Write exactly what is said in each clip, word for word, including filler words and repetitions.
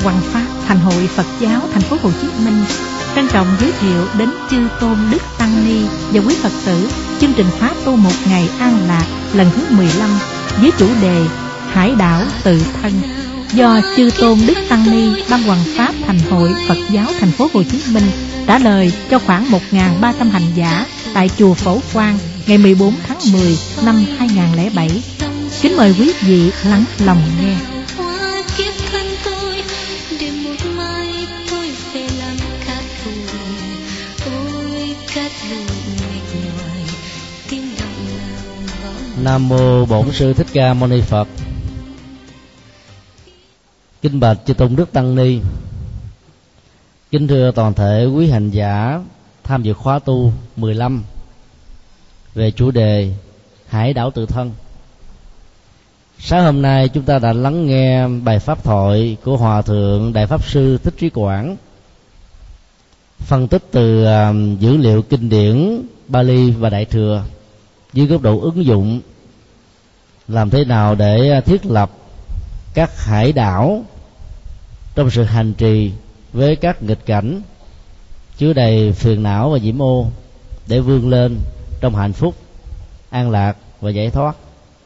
Hoằng Pháp, Thành hội Phật giáo Thành phố Hồ Chí Minh trân trọng giới thiệu đến chư tôn đức tăng ni và quý Phật tử chương trình khóa tu một ngày an lạc lần thứ mười lăm với chủ đề Hải đảo tự thân, do chư tôn đức tăng ni Ban Hoằng Pháp Thành hội Phật giáo Thành phố Hồ Chí Minh trả lời cho khoảng một nghìn ba trăm hành giả tại chùa Phổ Quang ngày mười bốn tháng mười năm hai nghìn không trăm lẻ bảy. Kính mời quý vị lắng lòng nghe. Nam mô Bổn Sư Thích Ca Mâu Ni Phật. Kính bạch chư tôn đức tăng ni, kính thưa toàn thể quý hành giả tham dự khóa tu mười lăm về chủ đề Hải đảo tự thân. Sáng hôm nay chúng ta đã lắng nghe bài pháp thoại của Hòa thượng Đại Pháp Sư Thích Trí Quảng, phân tích từ uh, dữ liệu kinh điển Bali và Đại Thừa dưới góc độ ứng dụng, làm thế nào để thiết lập các hải đảo trong sự hành trì với các nghịch cảnh chứa đầy phiền não và nhiễm ô để vươn lên trong hạnh phúc, an lạc và giải thoát.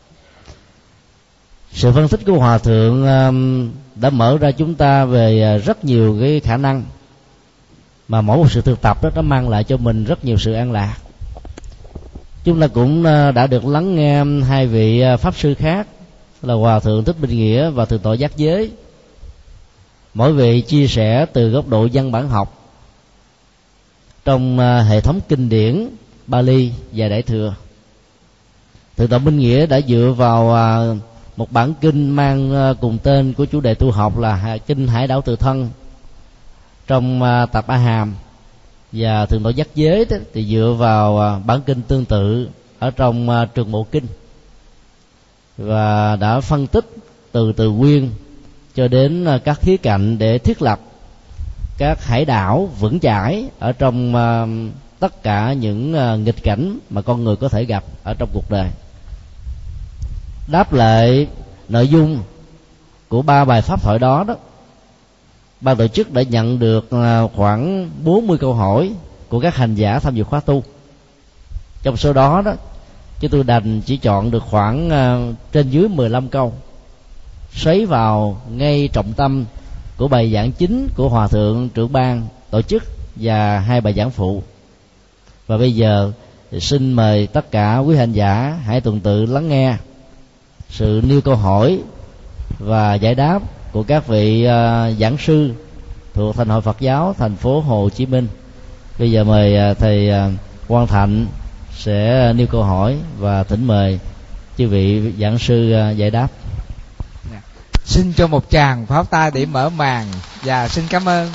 Sự phân tích của Hòa thượng đã mở ra chúng ta về rất nhiều cái khả năng mà mỗi một sự thực tập đó nó mang lại cho mình rất nhiều sự an lạc. Chúng ta cũng đã được lắng nghe hai vị pháp sư khác là Hòa thượng Thích Minh Nghĩa và Thượng tọa Giác Giới, mỗi vị chia sẻ từ góc độ văn bản học trong hệ thống kinh điển Bali và Đại Thừa. Thượng tọa Minh Nghĩa đã dựa vào một bản kinh mang cùng tên của chủ đề tu học là kinh Hải đảo tự thân trong tập A Hàm, và Thượng tọa Giác Giới thì dựa vào bản kinh tương tự ở trong Trường Bộ Kinh, và đã phân tích từ từ nguyên cho đến các khía cạnh để thiết lập các hải đảo vững chãi ở trong tất cả những nghịch cảnh mà con người có thể gặp ở trong cuộc đời. Đáp lại nội dung của ba bài pháp thoại đó đó, ban tổ chức đã nhận được khoảng bốn mươi câu hỏi của các hành giả tham dự khóa tu. Trong số đó đó, chúng tôi đành chỉ chọn được khoảng trên dưới mười lăm câu, xoáy vào ngay trọng tâm của bài giảng chính của Hòa thượng trưởng ban tổ chức và hai bài giảng phụ. Và bây giờ xin mời tất cả quý hành giả hãy tuần tự lắng nghe sự nêu câu hỏi và giải đáp của các vị uh, giảng sư thuộc Thành hội Phật giáo Thành phố Hồ Chí Minh. Bây giờ mời uh, thầy uh, Quang Thạnh sẽ nêu câu hỏi và thỉnh mời chư vị giảng sư uh, giải đáp. Xin cho một tràng pháo tay để mở màn và xin cảm ơn.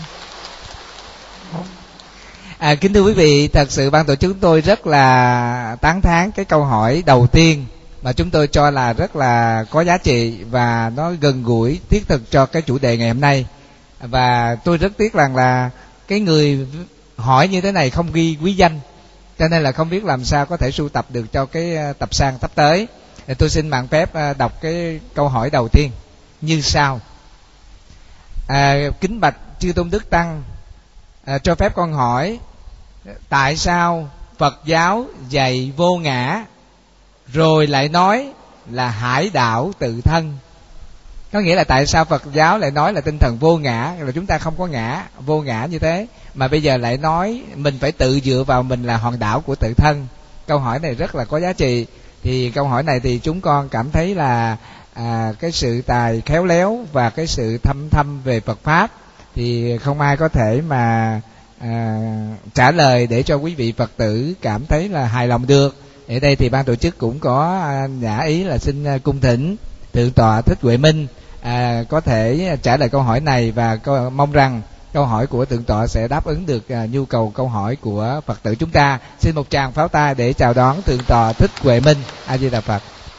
À, kính thưa quý vị, thật sự ban tổ chức chúng tôi rất là tán thán cái câu hỏi đầu tiên mà chúng tôi cho là rất là có giá trị và nó gần gũi thiết thực cho cái chủ đề ngày hôm nay. Và tôi rất tiếc rằng là cái người hỏi như thế này không ghi quý danh, cho nên là không biết làm sao có thể sưu tập được cho cái tập san sắp tới. Tôi xin mạng phép đọc cái câu hỏi đầu tiên như sau. À, kính bạch chư tôn đức tăng, à, cho phép con hỏi tại sao Phật giáo dạy vô ngã rồi lại nói là hải đảo tự thân? Có nghĩa là tại sao Phật giáo lại nói là tinh thần vô ngã, là chúng ta không có ngã, vô ngã như thế, mà bây giờ lại nói mình phải tự dựa vào mình là hòn đảo của tự thân? Câu hỏi này rất là có giá trị. Thì câu hỏi này thì chúng con cảm thấy là à, cái sự tài khéo léo và cái sự thâm thâm về Phật pháp thì không ai có thể mà à, trả lời để cho quý vị Phật tử cảm thấy là hài lòng được. Ở đây thì ban tổ chức cũng có à, nhã ý là xin cung thỉnh Thượng tọa Thích Huệ Minh à, có thể trả lời câu hỏi này, và câu, mong rằng câu hỏi của Thượng tọa sẽ đáp ứng được à, nhu cầu câu hỏi của Phật tử chúng ta. Xin một tràng pháo tay để chào đón Thượng tọa Thích Huệ Minh. A Di Đà Phật.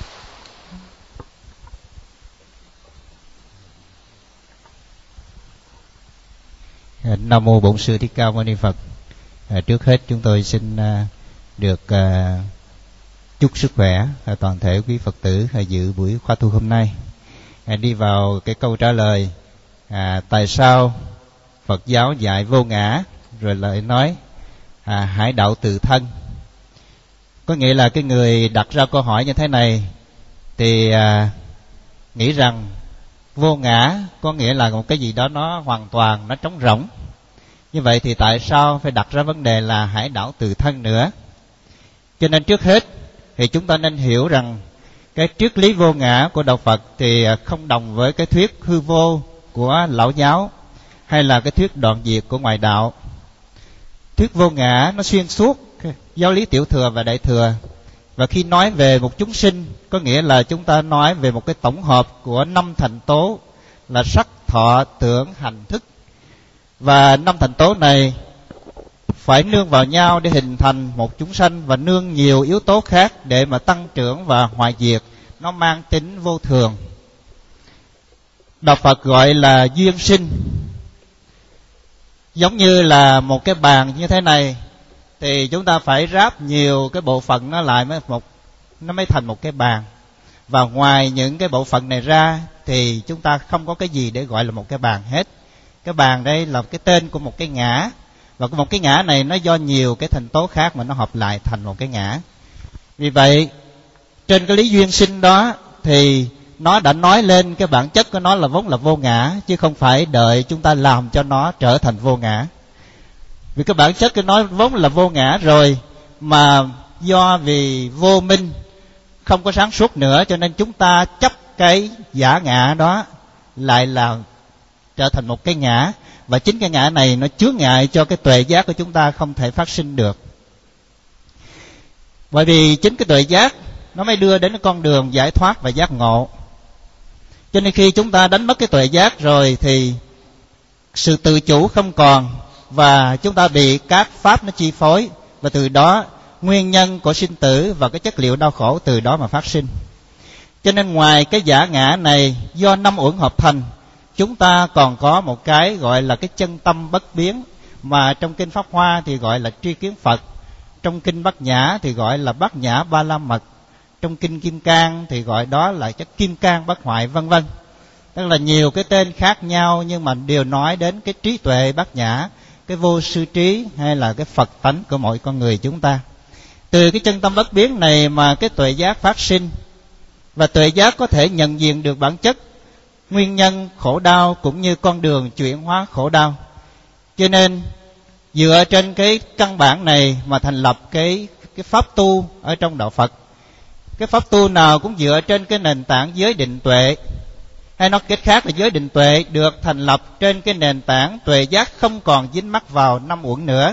Nam mô Bổn Sư Thích Ca Mâu Ni Phật. À, trước hết chúng tôi xin à, được à, chúc sức khỏe à, toàn thể quý Phật tử à, dự buổi khóa tu hôm nay. À, đi vào cái câu trả lời à, tại sao Phật giáo dạy vô ngã rồi lại nói à, hải đạo tự thân. Có nghĩa là cái người đặt ra câu hỏi như thế này thì à, nghĩ rằng vô ngã có nghĩa là một cái gì đó nó hoàn toàn, nó trống rỗng. Như vậy thì tại sao phải đặt ra vấn đề là hải đảo tự thân nữa? Cho nên trước hết thì chúng ta nên hiểu rằng cái triết lý vô ngã của Đạo Phật thì không đồng với cái thuyết hư vô của Lão giáo hay là cái thuyết đoạn diệt của ngoại đạo. Thuyết vô ngã nó xuyên suốt giáo lý tiểu thừa và đại thừa. Và khi nói về một chúng sinh, có nghĩa là chúng ta nói về một cái tổng hợp của năm thành tố là sắc, thọ, tưởng, hành, thức. Và năm thành tố này phải nương vào nhau để hình thành một chúng sanh, và nương nhiều yếu tố khác để mà tăng trưởng và hoại diệt. Nó mang tính vô thường. Đạo Phật gọi là duyên sinh. Giống như là một cái bàn như thế này thì chúng ta phải ráp nhiều cái bộ phận nó lại mới một nó mới thành một cái bàn. Và ngoài những cái bộ phận này ra thì chúng ta không có cái gì để gọi là một cái bàn hết. Cái bàn đây là cái tên của một cái ngã, và một cái ngã này nó do nhiều cái thành tố khác mà nó hợp lại thành một cái ngã. Vì vậy trên cái lý duyên sinh đó thì nó đã nói lên cái bản chất của nó là vốn là vô ngã, chứ không phải đợi chúng ta làm cho nó trở thành vô ngã. Vì cái bản chất của nó vốn là vô ngã rồi, mà do vì vô minh không có sáng suốt nữa, cho nên chúng ta chấp cái giả ngã đó lại là trở thành một cái ngã. Và chính cái ngã này nó chướng ngại cho cái tuệ giác của chúng ta không thể phát sinh được. Bởi vì chính cái tuệ giác nó mới đưa đến con đường giải thoát và giác ngộ. Cho nên khi chúng ta đánh mất cái tuệ giác rồi thì sự tự chủ không còn, và chúng ta bị các pháp nó chi phối, và từ đó nguyên nhân của sinh tử và cái chất liệu đau khổ từ đó mà phát sinh. Cho nên ngoài cái giả ngã này do năm uẩn hợp thành, chúng ta còn có một cái gọi là cái chân tâm bất biến, mà trong kinh Pháp Hoa thì gọi là tri kiến Phật, trong kinh Bát Nhã thì gọi là Bát Nhã Ba La Mật, trong kinh Kim Cang thì gọi đó là chất Kim Cang Bất Hoại, vân vân. Tức là nhiều cái tên khác nhau nhưng mà đều nói đến cái trí tuệ bát nhã, cái vô sư trí hay là cái Phật tánh của mỗi con người chúng ta. Từ cái chân tâm bất biến này mà cái tuệ giác phát sinh, và tuệ giác có thể nhận diện được bản chất, nguyên nhân khổ đau cũng như con đường chuyển hóa khổ đau. Cho nên dựa trên cái căn bản này mà thành lập cái cái pháp tu ở trong đạo Phật. Cái pháp tu nào cũng dựa trên cái nền tảng giới định tuệ, hay nói cách khác là giới định tuệ được thành lập trên cái nền tảng tuệ giác không còn dính mắc vào năm uẩn nữa.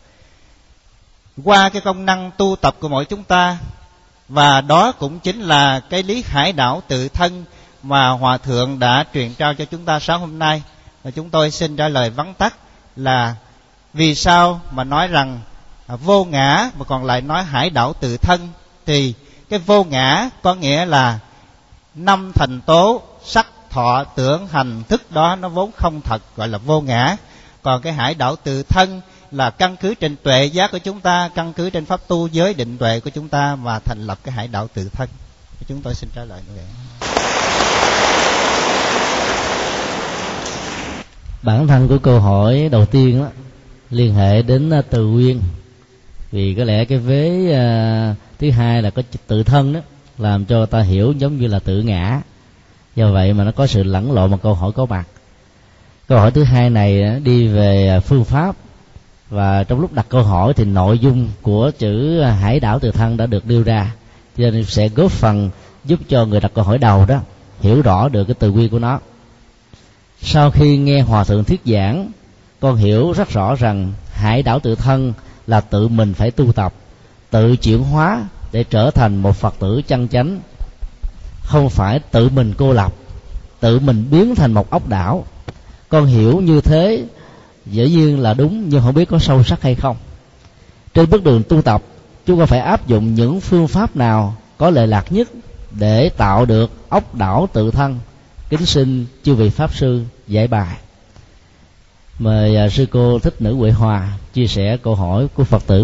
Qua cái công năng tu tập của mỗi chúng ta, và đó cũng chính là cái lý hải đảo tự thân mà Hòa Thượng đã truyền trao cho chúng ta sáng hôm nay. Và chúng tôi xin trả lời vắn tắt là vì sao mà nói rằng vô ngã mà còn lại nói hải đảo tự thân. Thì cái vô ngã có nghĩa là năm thành tố sắc, thọ, tưởng, hành, thức đó nó vốn không thật, gọi là vô ngã. Còn cái hải đảo tự thân là căn cứ trên tuệ giác của chúng ta, căn cứ trên pháp tu giới định tuệ của chúng ta mà thành lập cái hải đảo tự thân. Chúng tôi xin trả lời như vậy. Bản thân của câu hỏi đầu tiên đó, liên hệ đến từ nguyên. Vì có lẽ cái vế uh, thứ hai là có tự thân đó, làm cho ta hiểu giống như là tự ngã. Do vậy mà nó có sự lẫn lộn một câu hỏi có mặt. Câu hỏi thứ hai này đi về phương pháp, và trong lúc đặt câu hỏi thì nội dung của chữ hải đảo tự thân đã được đưa ra, cho nên sẽ góp phần giúp cho người đặt câu hỏi đầu đó hiểu rõ được cái từ nguyên của nó. Sau khi nghe Hòa Thượng thuyết giảng, con hiểu rất rõ rằng hải đảo tự thân là tự mình phải tu tập, tự chuyển hóa để trở thành một Phật tử chân chánh, không phải tự mình cô lập, tự mình biến thành một ốc đảo. Con hiểu như thế dĩ nhiên là đúng, nhưng không biết có sâu sắc hay không. Trên bước đường tu tập, chúng ta phải áp dụng những phương pháp nào có lợi lạc nhất để tạo được ốc đảo tự thân. Kính xin chư vị pháp sư giải bài. Mời uh, sư cô Thích Nữ Huệ Hòa chia sẻ câu hỏi của Phật tử.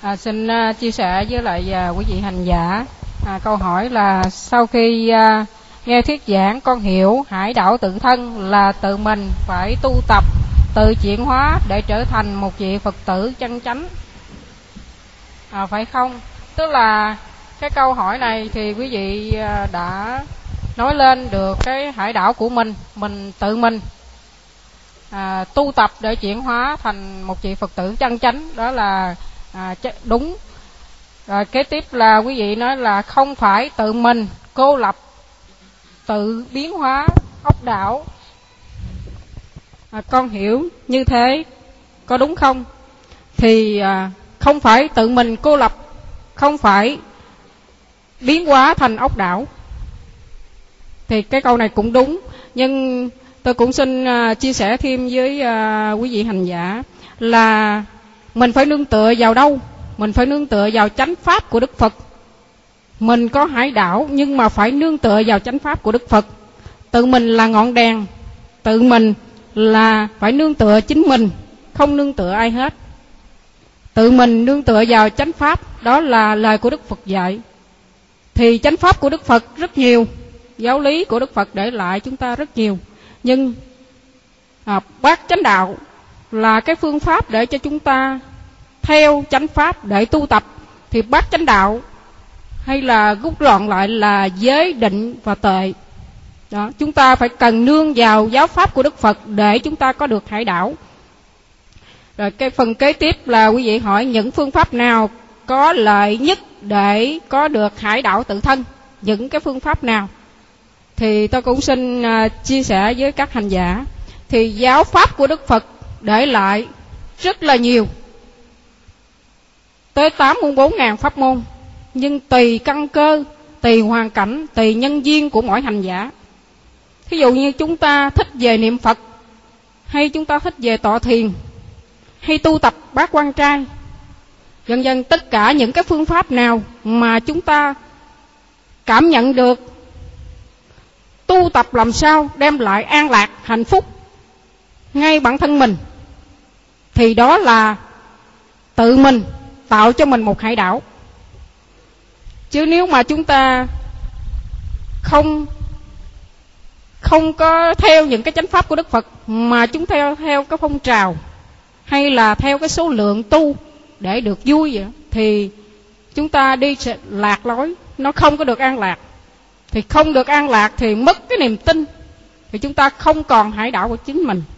À, xin uh, chia sẻ với lại uh, quý vị hành giả. À, câu hỏi là sau khi uh, nghe thuyết giảng, con hiểu hải đảo tự thân là tự mình phải tu tập, tự chuyển hóa để trở thành một vị Phật tử chân chánh, à, phải không? Tức là cái câu hỏi này thì quý vị uh, đã nói lên được cái hải đảo của mình, mình tự mình à, tu tập để chuyển hóa thành một vị Phật tử chân chánh, đó là à, đúng. Rồi kế tiếp là quý vị nói là không phải tự mình cô lập, tự biến hóa ốc đảo. À, con hiểu như thế có đúng không? Thì à, không phải tự mình cô lập, không phải biến hóa thành ốc đảo. Thì cái câu này cũng đúng, nhưng tôi cũng xin uh, chia sẻ thêm với uh, quý vị hành giả là mình phải nương tựa vào đâu? Mình phải nương tựa vào chánh pháp của Đức Phật. Mình có hải đảo nhưng mà phải nương tựa vào chánh pháp của Đức Phật. Tự mình là ngọn đèn, tự mình là phải nương tựa chính mình, không nương tựa ai hết. Tự mình nương tựa vào chánh pháp, đó là lời của Đức Phật dạy. Thì chánh pháp của Đức Phật rất nhiều, giáo lý của Đức Phật để lại chúng ta rất nhiều, nhưng à, bát chánh đạo là cái phương pháp để cho chúng ta theo chánh pháp để tu tập. Thì bát chánh đạo hay là rút gọn lại là giới, định và tuệ. Đó, chúng ta phải cần nương vào giáo pháp của Đức Phật để chúng ta có được hải đảo. Rồi cái phần kế tiếp là quý vị hỏi những phương pháp nào có lợi nhất để có được hải đảo tự thân, những cái phương pháp nào? Thì tôi cũng xin uh, chia sẻ với các hành giả. Thì giáo pháp của Đức Phật để lại rất là nhiều, tới tám mươi bốn nghìn pháp môn, nhưng tùy căn cơ, tùy hoàn cảnh, tùy nhân duyên của mỗi hành giả. Ví dụ như chúng ta thích về niệm Phật, hay chúng ta thích về tọa thiền, hay tu tập bát quan trai, dần dần tất cả những cái phương pháp nào mà chúng ta cảm nhận được tu tập làm sao đem lại an lạc, hạnh phúc ngay bản thân mình, thì đó là tự mình tạo cho mình một hải đảo. Chứ nếu mà chúng ta không không có theo những cái chánh pháp của Đức Phật, mà chúng theo theo cái phong trào hay là theo cái số lượng tu để được vui vậy, thì chúng ta đi sẽ lạc lối, nó không có được an lạc. Thì không được an lạc thì mất cái niềm tin, thì chúng ta không còn hải đảo của chính mình.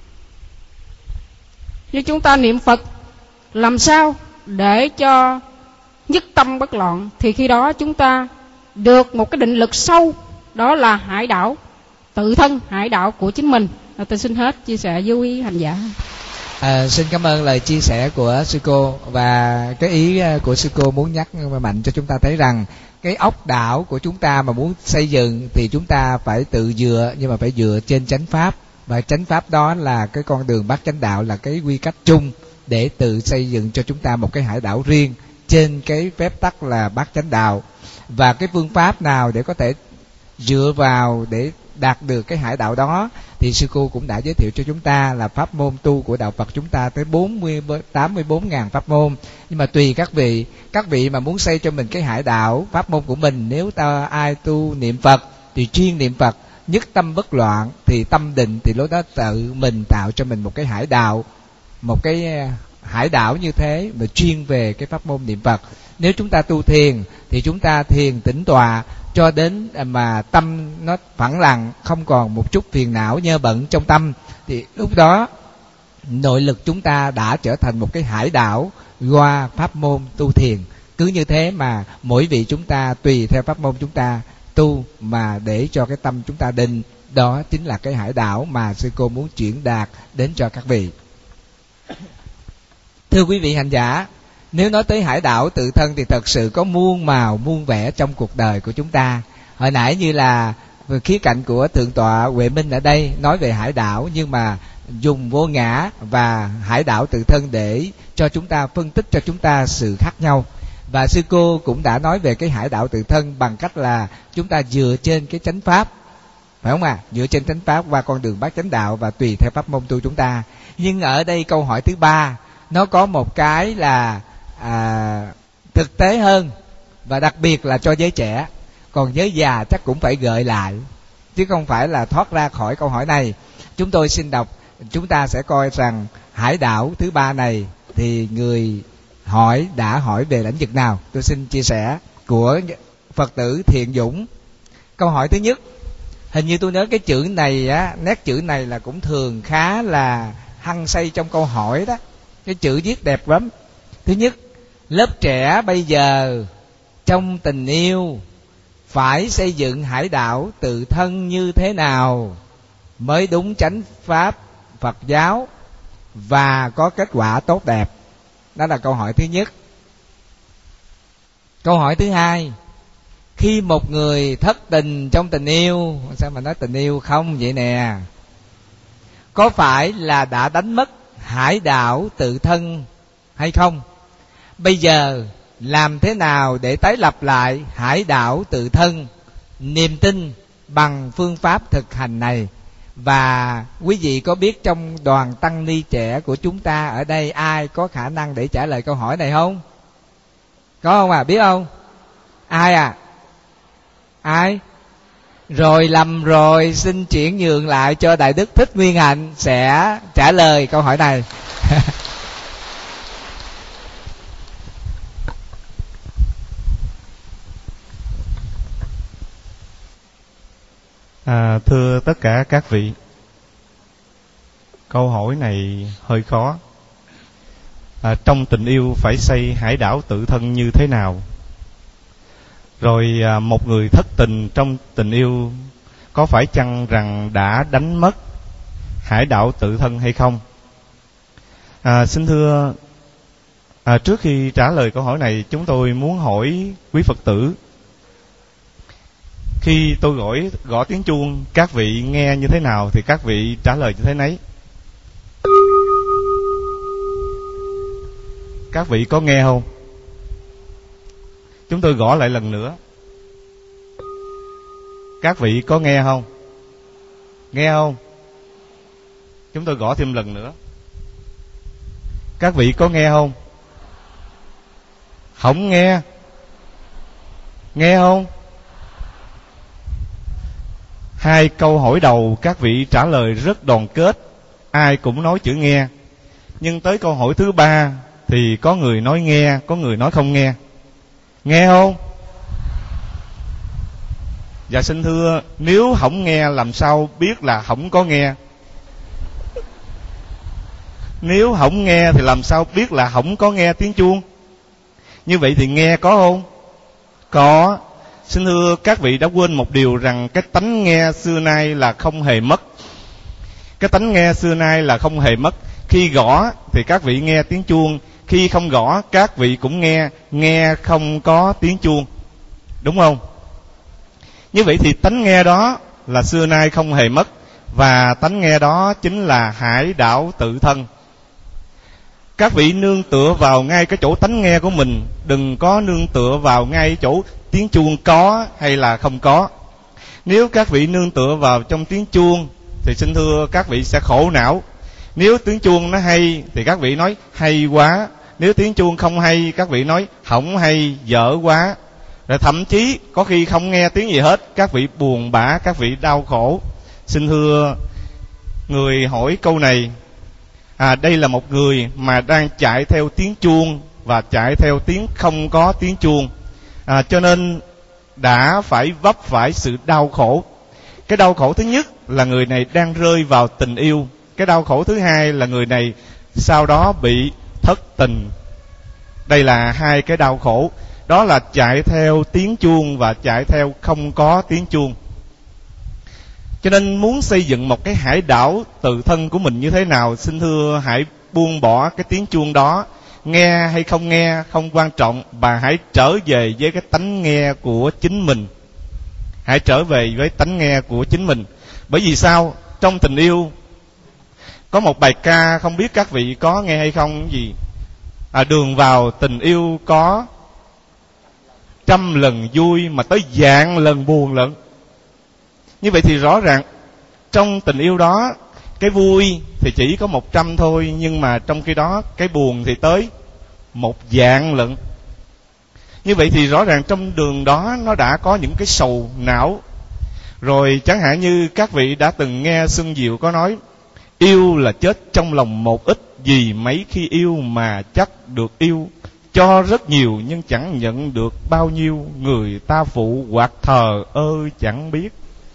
Như chúng ta niệm Phật làm sao để cho nhất tâm bất loạn, thì khi đó chúng ta được một cái định lực sâu, đó là hải đảo tự thân, hải đảo của chính mình. À, tôi xin hết chia sẻ với quý hành giả. À, xin cảm ơn lời chia sẻ của sư cô. Và cái ý của sư cô muốn nhắc mạnh cho chúng ta thấy rằng cái ốc đảo của chúng ta mà muốn xây dựng thì chúng ta phải tự dựa, nhưng mà phải dựa trên chánh pháp. Và chánh pháp đó là cái con đường bát chánh đạo, là cái quy cách chung để tự xây dựng cho chúng ta một cái hải đảo riêng trên cái phép tắc là bát chánh đạo. Và cái phương pháp nào để có thể dựa vào để đạt được cái hải đạo đó thì sư cô cũng đã giới thiệu cho chúng ta là pháp môn tu của đạo Phật chúng ta tới bốn mươi, tám mươi bốn ngàn pháp môn. Nhưng mà tùy các vị, các vị mà muốn xây cho mình cái hải đạo pháp môn của mình, nếu ta ai tu niệm Phật thì chuyên niệm Phật, nhất tâm bất loạn, thì tâm định, thì lúc đó tự mình tạo cho mình một cái hải đạo, một cái hải đảo như thế mà chuyên về cái pháp môn niệm Phật. Nếu chúng ta tu thiền thì chúng ta thiền tĩnh tọa cho đến mà tâm nó phẳng lặng, không còn một chút phiền não nhơ bận trong tâm, thì lúc đó nội lực chúng ta đã trở thành một cái hải đảo qua pháp môn tu thiền. Cứ như thế mà mỗi vị chúng ta tùy theo pháp môn chúng ta tu mà để cho cái tâm chúng ta định, đó chính là cái hải đảo mà sư cô muốn chuyển đạt đến cho các vị. Thưa quý vị hành giả, nếu nói tới hải đảo tự thân thì thật sự có muôn màu muôn vẻ trong cuộc đời của chúng ta. Hồi nãy như là khía cạnh của Thượng tọa Huệ Minh ở đây nói về hải đảo, nhưng mà dùng vô ngã và hải đảo tự thân để cho chúng ta phân tích cho chúng ta sự khác nhau. Và sư cô cũng đã nói về cái hải đảo tự thân bằng cách là chúng ta dựa trên cái chánh pháp, phải không ạ? À? Dựa trên chánh pháp qua con đường bát chánh đạo và tùy theo pháp môn tu chúng ta. Nhưng ở đây câu hỏi thứ ba nó có một cái là à, thực tế hơn, và đặc biệt là cho giới trẻ. Còn giới già chắc cũng phải gợi lại, chứ không phải là thoát ra khỏi câu hỏi này. Chúng tôi xin đọc, chúng ta sẽ coi rằng hải đảo thứ ba này thì người hỏi đã hỏi về lĩnh vực nào. Tôi xin chia sẻ của Phật tử Thiện Dũng. Câu hỏi thứ nhất, hình như tôi nhớ cái chữ này á, nét chữ này là cũng thường khá là hăng say trong câu hỏi đó. Cái chữ viết đẹp lắm. Thứ nhất, lớp trẻ bây giờ trong tình yêu phải xây dựng hải đảo tự thân như thế nào mới đúng chánh pháp Phật giáo và có kết quả tốt đẹp? Đó là câu hỏi thứ nhất. Câu hỏi thứ hai, khi một người thất tình trong tình yêu, sao mà nói tình yêu không vậy nè, có phải là đã đánh mất hải đảo tự thân hay không? Bây giờ làm thế nào để tái lập lại hải đảo tự thân, niềm tin bằng phương pháp thực hành này? Và quý vị có biết trong đoàn tăng ni trẻ của chúng ta ở đây ai có khả năng để trả lời câu hỏi này không? Có không à? Biết không? Ai à? Ai? Rồi, lầm rồi, xin chuyển nhường lại cho Đại Đức Thích Nguyên Hạnh sẽ trả lời câu hỏi này. À, thưa tất cả các vị, câu hỏi này hơi khó. À, trong tình yêu phải xây hải đảo tự thân như thế nào? Rồi à, một người thất tình trong tình yêu có phải chăng rằng đã đánh mất hải đảo tự thân hay không? À, xin thưa, à, trước khi trả lời câu hỏi này, chúng tôi muốn hỏi quý Phật tử, khi tôi gõ, gõ tiếng chuông, các vị nghe như thế nào thì các vị trả lời như thế nấy. Các vị có nghe không? Chúng tôi gõ lại lần nữa. Các vị có nghe không? Nghe không? Chúng tôi gõ thêm lần nữa. Các vị có nghe không? Không nghe. Nghe không? Hai câu hỏi đầu các vị trả lời rất đoàn kết, ai cũng nói chữ nghe. Nhưng tới câu hỏi thứ ba thì có người nói nghe, có người nói không nghe. Nghe không? Dạ xin thưa, nếu không nghe làm sao biết là không có nghe? Nếu không nghe thì làm sao biết là không có nghe tiếng chuông? Như vậy thì nghe có không? Có. Xin thưa các vị đã quên một điều, rằng cái tánh nghe xưa nay là không hề mất. Cái tánh nghe xưa nay là không hề mất. Khi gõ thì các vị nghe tiếng chuông, khi không gõ các vị cũng nghe, nghe không có tiếng chuông. Đúng không? Như vậy thì tánh nghe đó là xưa nay không hề mất, và tánh nghe đó chính là hải đảo tự thân. Các vị nương tựa vào ngay cái chỗ tánh nghe của mình, đừng có nương tựa vào ngay chỗ tiếng chuông có hay là không có. Nếu các vị nương tựa vào trong tiếng chuông thì xin thưa các vị sẽ khổ não. Nếu tiếng chuông nó hay thì các vị nói hay quá, nếu tiếng chuông không hay các vị nói hỏng hay, dở quá. Rồi thậm chí có khi không nghe tiếng gì hết, các vị buồn bã, các vị đau khổ. Xin thưa người hỏi câu này, à, đây là một người mà đang chạy theo tiếng chuông và chạy theo tiếng không có tiếng chuông, à, cho nên đã phải vấp phải sự đau khổ. Cái đau khổ thứ nhất là người này đang rơi vào tình yêu. Cái đau khổ thứ hai là người này sau đó bị thất tình. Đây là hai cái đau khổ. Đó là chạy theo tiếng chuông và chạy theo không có tiếng chuông. Cho nên muốn xây dựng một cái hải đảo tự thân của mình như thế nào, xin thưa hãy buông bỏ cái tiếng chuông đó. Nghe hay không nghe không quan trọng, và hãy trở về với cái tánh nghe của chính mình. Hãy trở về với tánh nghe của chính mình. Bởi vì sao? Trong tình yêu có một bài ca, không biết các vị có nghe hay không, gì à, đường vào tình yêu có trăm lần vui mà tới vạn lần buồn lận. Như vậy thì rõ ràng trong tình yêu đó, cái vui thì chỉ có một trăm thôi, nhưng mà trong khi đó cái buồn thì tới một dạng lận. Như vậy thì rõ ràng trong đường đó nó đã có những cái sầu não. Rồi chẳng hạn như các vị đã từng nghe Xuân Diệu có nói, yêu là chết trong lòng một ít, vì mấy khi yêu mà chắc được yêu. Cho rất nhiều nhưng chẳng nhận được bao nhiêu, người ta phụ hoặc thờ ơ chẳng biết.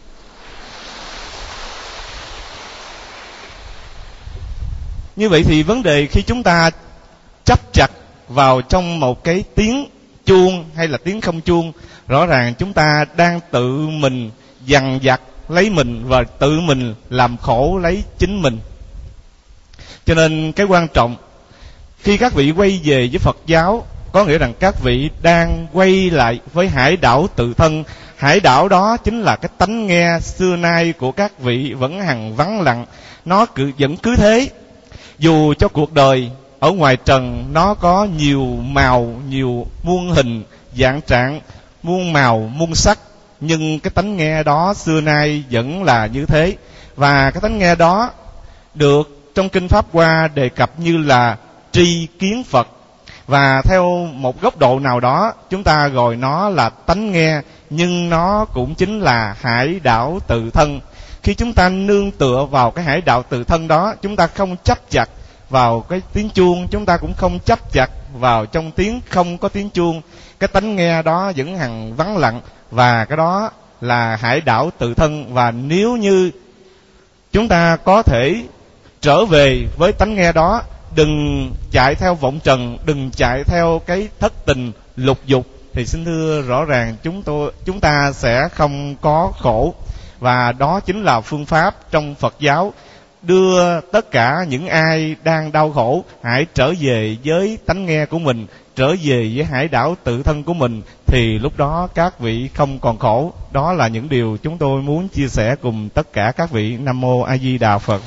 Như vậy thì vấn đề khi chúng ta chấp chặt vào trong một cái tiếng chuông hay là tiếng không chuông, rõ ràng chúng ta đang tự mình dằn vặt lấy mình và tự mình làm khổ lấy chính mình. Cho nên cái quan trọng khi các vị quay về với Phật giáo, có nghĩa rằng các vị đang quay lại với hải đảo tự thân. Hải đảo đó chính là cái tánh nghe xưa nay của các vị vẫn hằng vắng lặng. Nó cứ, vẫn cứ thế. Dù cho cuộc đời ở ngoài trần nó có nhiều màu, nhiều muôn hình, dạng trạng, muôn màu, muôn sắc, nhưng cái tánh nghe đó xưa nay vẫn là như thế. Và cái tánh nghe đó được trong Kinh Pháp Hoa đề cập như là tri kiến Phật. Và theo một góc độ nào đó chúng ta gọi nó là tánh nghe, nhưng nó cũng chính là hải đảo tự thân. Khi chúng ta nương tựa vào cái hải đạo tự thân đó, chúng ta không chấp chặt vào cái tiếng chuông, chúng ta cũng không chấp chặt vào trong tiếng không có tiếng chuông. Cái tánh nghe đó vẫn hằng vắng lặng, và cái đó là hải đảo tự thân. Và nếu như chúng ta có thể trở về với tánh nghe đó, đừng chạy theo vọng trần, đừng chạy theo cái thất tình lục dục, thì xin thưa rõ ràng chúng tôi chúng ta sẽ không có khổ. Và đó chính là phương pháp trong Phật giáo, đưa tất cả những ai đang đau khổ hãy trở về với tánh nghe của mình, trở về với hải đảo tự thân của mình, thì lúc đó các vị không còn khổ. Đó là những điều chúng tôi muốn chia sẻ cùng tất cả các vị. Nam Mô A Di Đà Phật.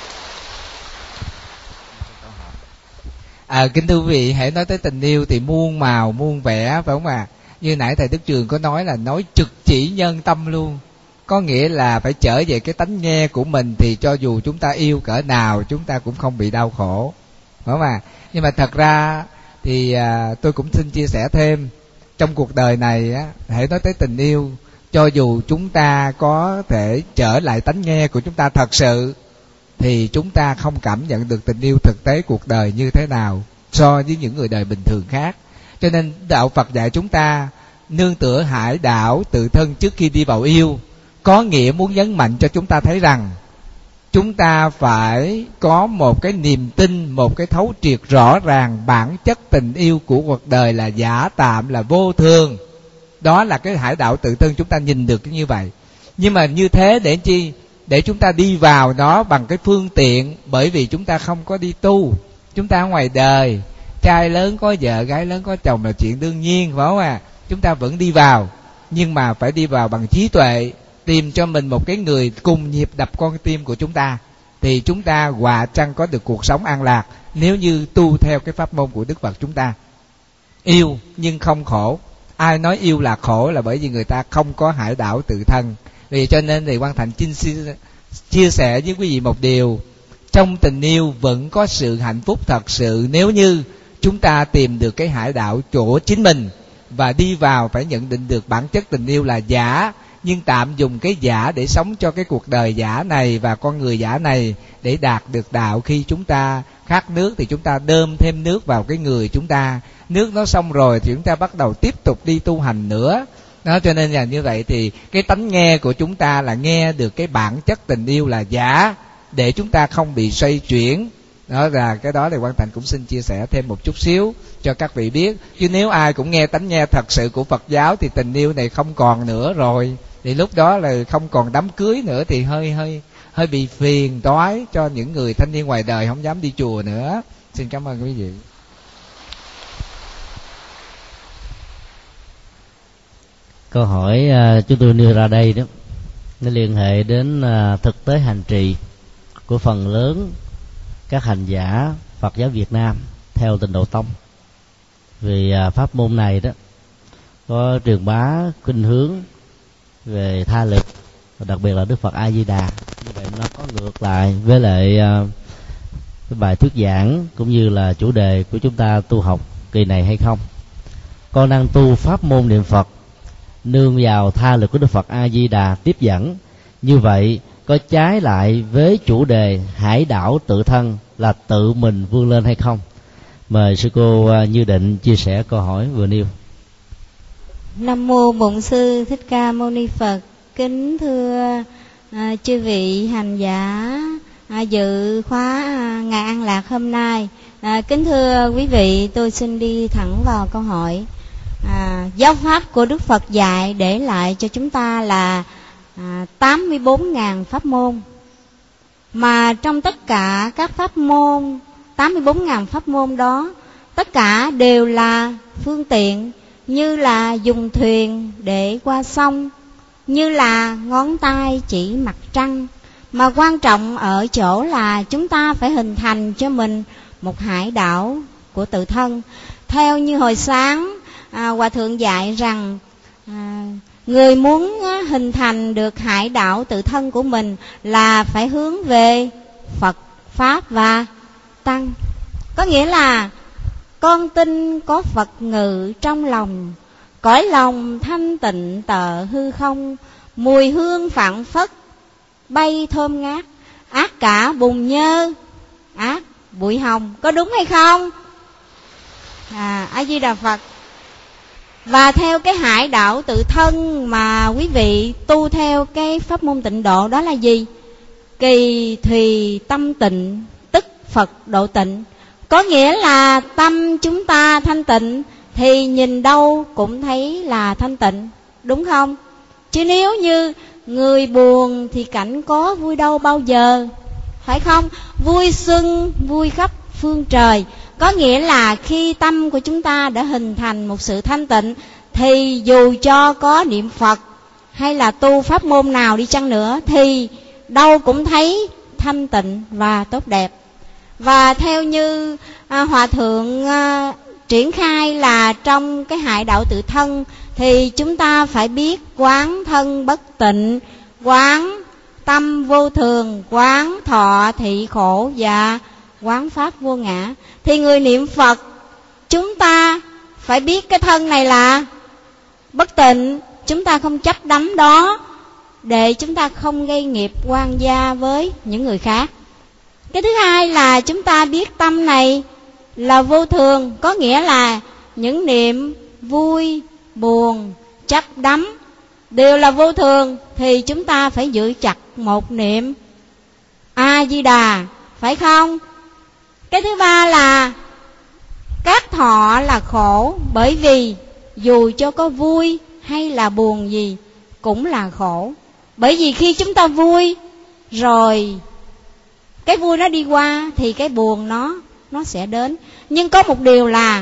À, kính thưa quý vị, hãy nói tới tình yêu thì muôn màu muôn vẻ, phải không ạ? À? Như nãy thầy Đức Trường có nói là nói trực chỉ nhân tâm luôn. Có nghĩa là phải trở về cái tánh nghe của mình, thì cho dù chúng ta yêu cỡ nào chúng ta cũng không bị đau khổ, phải không ạ? À? Nhưng mà thật ra thì à, tôi cũng xin chia sẻ thêm, trong cuộc đời này á, hãy nói tới tình yêu, cho dù chúng ta có thể trở lại tánh nghe của chúng ta thật sự, thì chúng ta không cảm nhận được tình yêu thực tế cuộc đời như thế nào so với những người đời bình thường khác. Cho nên đạo Phật dạy chúng ta nương tựa hải đảo tự thân trước khi đi vào yêu, có nghĩa muốn nhấn mạnh cho chúng ta thấy rằng chúng ta phải có một cái niềm tin, một cái thấu triệt rõ ràng bản chất tình yêu của cuộc đời là giả tạm, là vô thường. Đó là cái hải đảo tự thân chúng ta nhìn được như vậy. Nhưng mà như thế để chi? Để chúng ta đi vào nó bằng cái phương tiện, bởi vì chúng ta không có đi tu. Chúng ta ở ngoài đời, trai lớn có vợ, gái lớn có chồng là chuyện đương nhiên, phải không à? Chúng ta vẫn đi vào, nhưng mà phải đi vào bằng trí tuệ, tìm cho mình một cái người cùng nhịp đập con tim của chúng ta, thì chúng ta hòa chăng có được cuộc sống an lạc, nếu như tu theo cái pháp môn của Đức Phật chúng ta. Yêu nhưng không khổ. Ai nói yêu là khổ là bởi vì người ta không có hải đảo tự thân. Vì cho nên thì Quan Thành Chinh chia sẻ với quý vị một điều, trong tình yêu vẫn có sự hạnh phúc thật sự, nếu như chúng ta tìm được cái hải đảo chỗ chính mình, và đi vào phải nhận định được bản chất tình yêu là giả, nhưng tạm dùng cái giả để sống cho cái cuộc đời giả này và con người giả này để đạt được đạo. Khi chúng ta khát nước thì chúng ta đơm thêm nước vào cái người chúng ta, nước nó xong rồi thì chúng ta bắt đầu tiếp tục đi tu hành nữa. Đó, cho nên là như vậy thì cái tánh nghe của chúng ta là nghe được cái bản chất tình yêu là giả, để chúng ta không bị xoay chuyển. Đó là cái đó thì Quan Thành cũng xin chia sẻ thêm một chút xíu cho các vị biết. Chứ nếu ai cũng nghe tánh nghe thật sự của Phật giáo thì tình yêu này không còn nữa rồi, thì lúc đó là không còn đám cưới nữa, thì hơi hơi hơi bị phiền toái cho những người thanh niên ngoài đời không dám đi chùa nữa. Xin cảm ơn quý vị. Câu hỏi uh, chúng tôi nêu ra đây đó, nó liên hệ đến uh, thực tế hành trì của phần lớn các hành giả Phật giáo Việt Nam theo Tịnh Độ Tông. Vì uh, pháp môn này đó có truyền bá khuynh hướng về tha lực, và đặc biệt là Đức Phật A Di Đà. Như vậy nó có ngược lại với lại uh, cái bài thuyết giảng cũng như là chủ đề của chúng ta tu học kỳ này hay không? Con đang tu pháp môn niệm Phật, nương vào tha lực của Đức Phật A Di Đà tiếp dẫn, như vậy có trái lại với chủ đề hải đảo tự thân là tự mình vươn lên hay không? Mời sư cô Như Định chia sẻ câu hỏi vừa nêu. Nam mô Bổn Sư Thích Ca Mâu Ni Phật. Kính thưa à, chư vị hành giả à, dự khóa à, ngày An Lạc hôm nay. À, kính thưa quý vị, tôi xin đi thẳng vào câu hỏi. À, giáo pháp của Đức Phật dạy để lại cho chúng ta là à, tám mươi bốn nghìn pháp môn. Mà trong tất cả các pháp môn, tám mươi bốn nghìn pháp môn đó, tất cả đều là phương tiện, như là dùng thuyền để qua sông, như là ngón tay chỉ mặt trăng. Mà quan trọng ở chỗ là chúng ta phải hình thành cho mình một hải đảo của tự thân. Theo như hồi sáng à, Hòa Thượng dạy rằng à, người muốn hình thành được hải đảo tự thân của mình là phải hướng về Phật, Pháp và Tăng. Có nghĩa là con tin có Phật ngự trong lòng, cõi lòng thanh tịnh tợ hư không, mùi hương phảng phất bay thơm ngát, ác cả bùn nhơ, ác bụi hồng. Có đúng hay không? À, A Di Đà Phật. Và theo cái hải đảo tự thân mà quý vị tu theo cái pháp môn tịnh độ đó là gì? Kỳ thùy tâm tịnh tức Phật độ tịnh. Có nghĩa là tâm chúng ta thanh tịnh thì nhìn đâu cũng thấy là thanh tịnh, đúng không? Chứ nếu như người buồn thì cảnh có vui đâu bao giờ, phải không? Vui xuân vui khắp phương trời. Có nghĩa là khi tâm của chúng ta đã hình thành một sự thanh tịnh thì dù cho có niệm Phật hay là tu pháp môn nào đi chăng nữa thì đâu cũng thấy thanh tịnh và tốt đẹp. Và theo như à, Hòa Thượng à, triển khai là trong cái hải đạo tự thân thì chúng ta phải biết quán thân bất tịnh, quán tâm vô thường, quán thọ thị khổ và quán pháp vô ngã. Thì người niệm Phật chúng ta phải biết cái thân này là bất tịnh, chúng ta không chấp đắm đó để chúng ta không gây nghiệp oan gia với những người khác. Cái thứ hai là chúng ta biết tâm này là vô thường, có nghĩa là những niệm vui, buồn, chấp đắm đều là vô thường, thì chúng ta phải giữ chặt một niệm A Di Đà, phải không? Cái thứ ba là các thọ là khổ, bởi vì dù cho có vui hay là buồn gì cũng là khổ. Bởi vì khi chúng ta vui rồi cái vui nó đi qua thì cái buồn nó nó sẽ đến. Nhưng có một điều là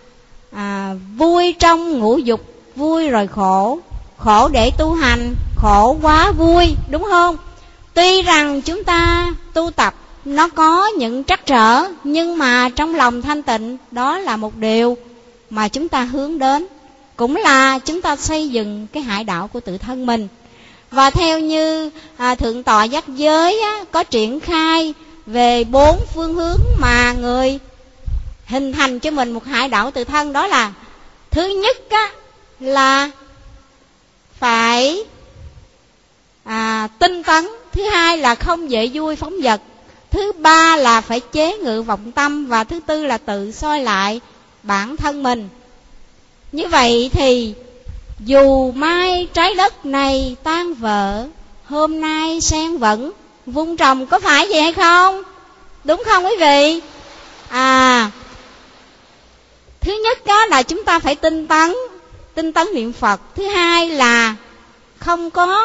à, vui trong ngũ dục, vui rồi khổ, khổ để tu hành, khổ quá vui, đúng không? Tuy rằng chúng ta tu tập nó có những trắc trở, nhưng mà trong lòng thanh tịnh đó là một điều mà chúng ta hướng đến, cũng là chúng ta xây dựng cái hải đảo của tự thân mình. Và theo như à, Thượng tọa Giác Giới á, có triển khai về bốn phương hướng mà người hình thành cho mình một hải đảo tự thân, đó là thứ nhất á, là phải à, tinh tấn, thứ hai là không dễ vui phóng dật, thứ ba là phải chế ngự vọng tâm, và thứ tư là tự soi lại bản thân mình. Như vậy thì dù mai trái đất này tan vỡ, hôm nay sen vẫn vun trồng, có phải vậy hay không? Đúng không quý vị? À, thứ nhất đó là chúng ta phải tinh tấn, tinh tấn niệm Phật. Thứ hai là không có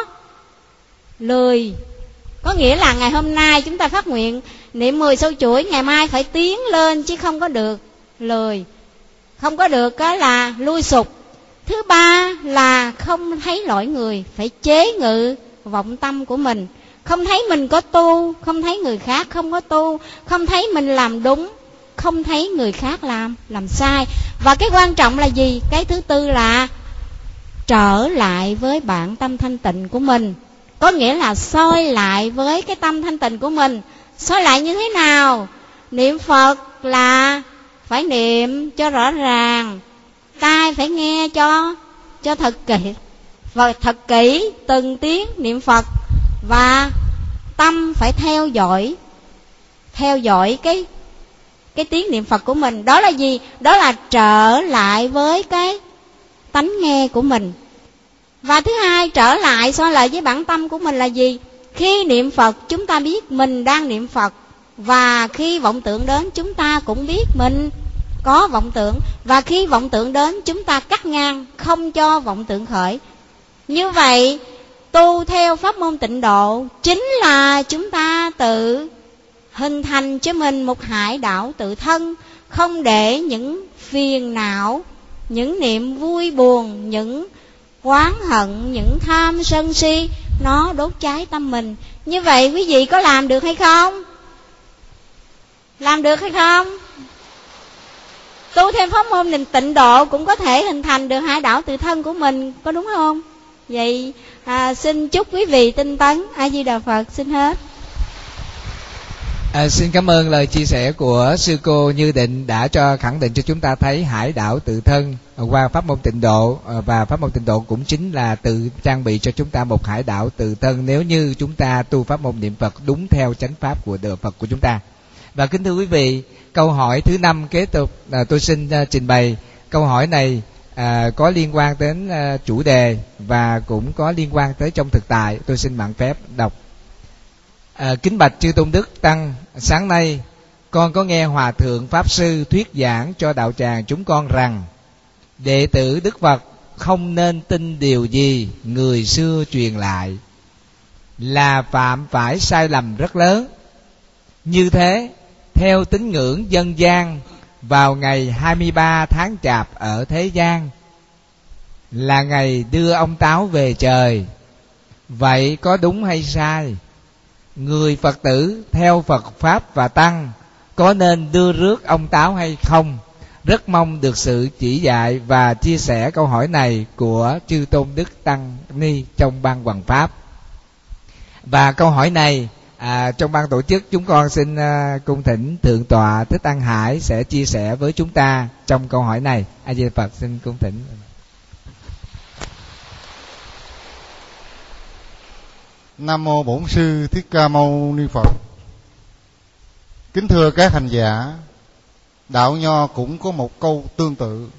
lười, có nghĩa là ngày hôm nay chúng ta phát nguyện niệm mười sâu chuỗi, ngày mai phải tiến lên chứ không có được lười, không có được đó là lui sụp. Thứ ba là không thấy lỗi người, phải chế ngự vọng tâm của mình, không thấy mình có tu, không thấy người khác không có tu, không thấy mình làm đúng, không thấy người khác làm làm sai. Và cái quan trọng là gì? Cái thứ tư là trở lại với bản tâm thanh tịnh của mình, có nghĩa là soi lại với cái tâm thanh tịnh của mình. Soi lại như thế nào? Niệm Phật là phải niệm cho rõ ràng, tai phải nghe cho cho thật kỹ và thật kỹ từng tiếng niệm Phật, và tâm phải theo dõi theo dõi cái cái tiếng niệm Phật của mình. Đó là gì? Đó là trở lại với cái tánh nghe của mình. Và thứ hai, trở lại soi lại với bản tâm của mình là gì? Khi niệm Phật chúng ta biết mình đang niệm Phật, và khi vọng tưởng đến chúng ta cũng biết mình có vọng tưởng, và khi vọng tưởng đến chúng ta cắt ngang, không cho vọng tưởng khởi. Như vậy tu theo pháp môn tịnh độ chính là chúng ta tự hình thành cho mình một hải đảo tự thân, không để những phiền não, những niệm vui buồn, những oán hận, những tham sân si nó đốt cháy tâm mình. Như vậy quý vị có làm được hay không? Làm được hay không? Tu theo pháp môn tịnh độ cũng có thể hình thành được hải đảo tự thân của mình, có đúng không? Vậy à, xin chúc quý vị tinh tấn. A Di Đà Phật. Xin hết. À, xin cảm ơn lời chia sẻ của sư cô Như Định đã cho khẳng định cho chúng ta thấy hải đảo tự thân qua pháp môn tịnh độ, và pháp môn tịnh độ cũng chính là tự trang bị cho chúng ta một hải đảo tự thân nếu như chúng ta tu pháp môn niệm Phật đúng theo chánh pháp của Đạo Phật của chúng ta. Và kính thưa quý vị, câu hỏi thứ năm kế tục à, tôi xin à, trình bày. Câu hỏi này à, có liên quan đến à, chủ đề và cũng có liên quan tới trong thực tại. Tôi xin mạn phép đọc. À, kính bạch chư tôn đức tăng, sáng nay con có nghe hòa thượng pháp sư thuyết giảng cho đạo tràng chúng con rằng đệ tử Đức Phật không nên tin điều gì người xưa truyền lại, là phạm phải sai lầm rất lớn. Như thế, theo tín ngưỡng dân gian, vào ngày hai mươi ba tháng Chạp ở thế gian là ngày đưa ông Táo về trời. Vậy có đúng hay sai? Người Phật tử theo Phật Pháp và Tăng có nên đưa rước ông Táo hay không? Rất mong được sự chỉ dạy và chia sẻ câu hỏi này của chư tôn đức Tăng Ni trong ban hoằng pháp. Và câu hỏi này à, trong ban tổ chức chúng con xin à, cung thỉnh Thượng tọa Thích An Hải sẽ chia sẻ với chúng ta trong câu hỏi này. A Di Đà Phật. Xin cung thỉnh. Nam mô Bổn Sư Thích Ca Mâu Ni Phật. Kính thưa các hành giả, đạo nho cũng có một câu tương tự: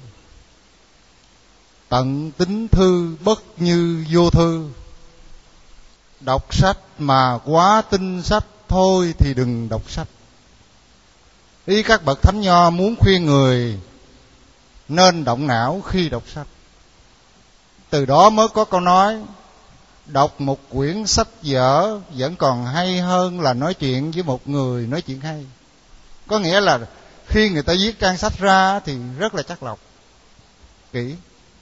tận tính thư bất như vô thư. Đọc sách mà quá tin sách thôi thì đừng đọc sách. Ý các bậc thánh nho muốn khuyên người nên động não khi đọc sách. Từ đó mới có câu nói: đọc một quyển sách dở vẫn còn hay hơn là nói chuyện với một người nói chuyện hay. Có nghĩa là khi người ta viết trang sách ra thì rất là chắc lọc, kỹ.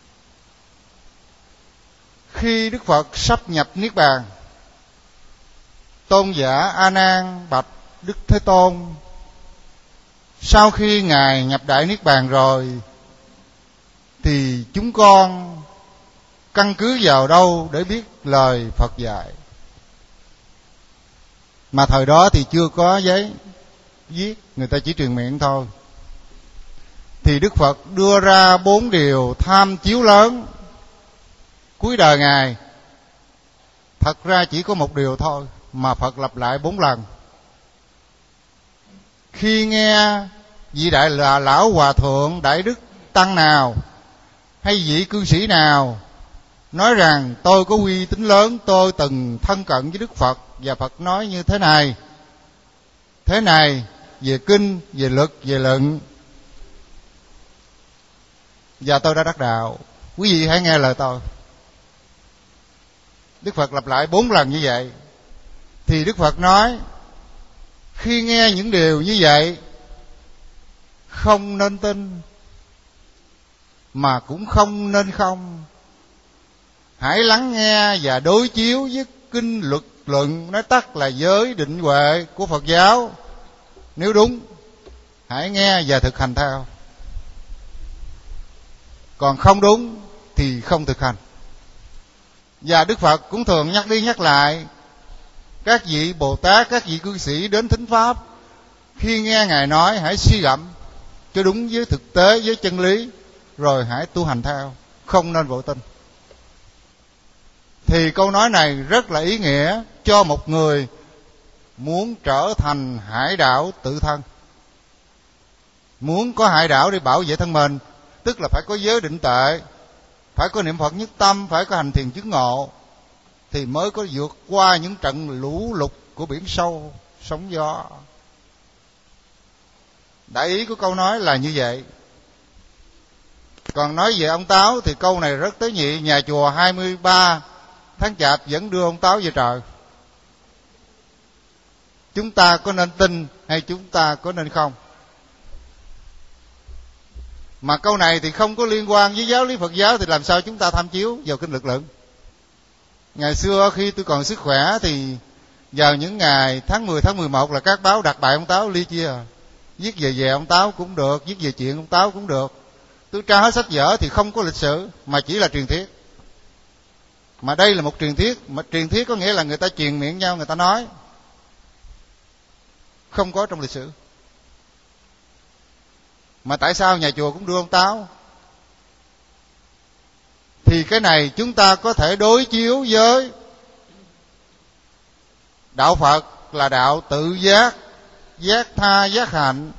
Khi Đức Phật sắp nhập Niết Bàn, tôn giả A Nan bạch Đức Thế Tôn: sau khi Ngài nhập Đại Niết Bàn rồi thì chúng con căn cứ vào đâu để biết lời Phật dạy? Mà thời đó thì chưa có giấy viết, người ta chỉ truyền miệng thôi. Thì Đức Phật đưa ra bốn điều tham chiếu lớn cuối đời Ngài. Thật ra chỉ có một điều thôi mà Phật lặp lại bốn lần. Khi nghe vị đại là lão hòa thượng đại đức tăng nào hay vị cư sĩ nào nói rằng tôi có uy tín lớn, tôi từng thân cận với Đức Phật, và Phật nói như thế này, thế này về kinh, về luật, về luận, và tôi đã đắc đạo, quý vị hãy nghe lời tôi. Đức Phật lặp lại bốn lần như vậy. Thì Đức Phật nói, khi nghe những điều như vậy không nên tin, mà cũng không nên không. Hãy lắng nghe và đối chiếu với kinh luật luận, nói tắt là giới định huệ của Phật giáo. Nếu đúng, hãy nghe và thực hành theo. Còn không đúng thì không thực hành. Và Đức Phật cũng thường nhắc đi nhắc lại các vị Bồ Tát, các vị cư sĩ đến thính pháp, khi nghe Ngài nói hãy suy gẫm cho đúng với thực tế, với chân lý, rồi hãy tu hành theo, không nên vội tin. Thì câu nói này rất là ý nghĩa cho một người muốn trở thành hải đảo tự thân. Muốn có hải đảo để bảo vệ thân mình, tức là phải có giới định tuệ, phải có niệm Phật nhất tâm, phải có hành thiền chứng ngộ, thì mới có vượt qua những trận lũ lụt của biển sâu, sóng gió. Đại ý của câu nói là như vậy. Còn nói về ông Táo thì câu này rất tế nhị. Nhà chùa hai mươi ba tháng Chạp vẫn đưa ông Táo về trời. Chúng ta có nên tin hay chúng ta có nên không? Mà câu này thì không có liên quan với giáo lý Phật giáo, thì làm sao chúng ta tham chiếu vào kinh Lực Lượng? Ngày xưa khi tôi còn sức khỏe thì vào những ngày tháng mười, tháng mười một là các báo đặt bài ông Táo ly chia. Viết về về ông Táo cũng được, viết về chuyện ông Táo cũng được. Tôi tra hết sách vở thì không có lịch sử, mà chỉ là truyền thuyết. Mà đây là một truyền thuyết, mà truyền thuyết có nghĩa là người ta truyền miệng nhau, người ta nói, không có trong lịch sử. Mà tại sao nhà chùa cũng đưa ông Táo? Thì cái này chúng ta có thể đối chiếu với đạo Phật là đạo tự giác, giác tha, giác hạnh,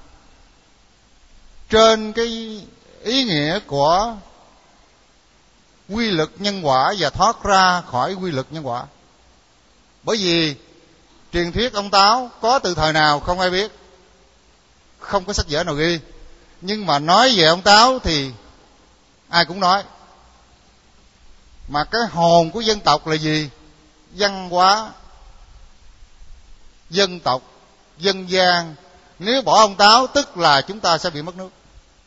trên cái ý nghĩa của quy luật nhân quả và thoát ra khỏi quy luật nhân quả. Bởi vì truyền thuyết ông Táo có từ thời nào không ai biết, không có sách vở nào ghi. Nhưng mà nói về ông Táo thì ai cũng nói. Mà cái hồn của dân tộc là gì? Văn hóa, dân tộc, dân gian. Nếu bỏ ông Táo tức là chúng ta sẽ bị mất nước.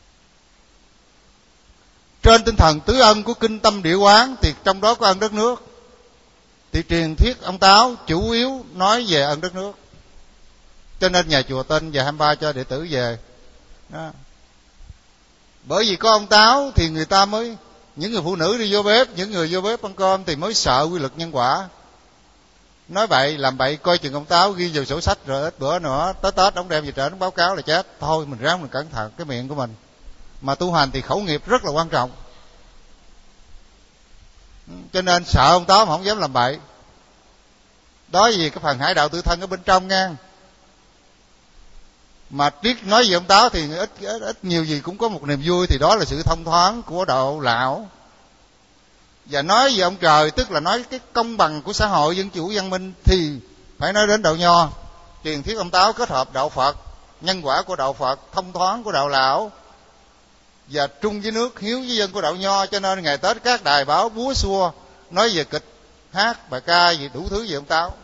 Trên tinh thần tứ ân của kinh Tâm Địa Quán thì trong đó có ân đất nước. Thì truyền thuyết ông Táo chủ yếu nói về ân đất nước. Cho nên nhà chùa tên và hai mươi ba cho đệ tử về đó. Bởi vì có ông Táo thì người ta mới, những người phụ nữ đi vô bếp, những người vô bếp ăn cơm thì mới sợ quy luật nhân quả. Nói bậy, làm bậy, coi chừng ông Táo ghi vào sổ sách, rồi ít bữa nữa tới Tết ông đem về trở, ông báo cáo là chết. Thôi mình ráng mình cẩn thận cái miệng của mình. Mà tu hành thì khẩu nghiệp rất là quan trọng. Cho nên sợ ông Táo mà không dám làm bậy. Đó vì cái phần hải đạo tự thân ở bên trong nha. Mà triết nói về ông Táo thì ít, ít ít nhiều gì cũng có một niềm vui, thì đó là sự thông thoáng của đạo lão. Và nói về ông trời tức là nói cái công bằng của xã hội, dân chủ văn minh, thì phải nói đến đạo Nho. Truyền thuyết ông Táo kết hợp đạo Phật, nhân quả của đạo Phật, thông thoáng của đạo lão, và trung với nước, hiếu với dân của đạo Nho. Cho nên ngày Tết các đài báo búa xua nói về kịch, hát, bài ca gì đủ thứ về ông Táo.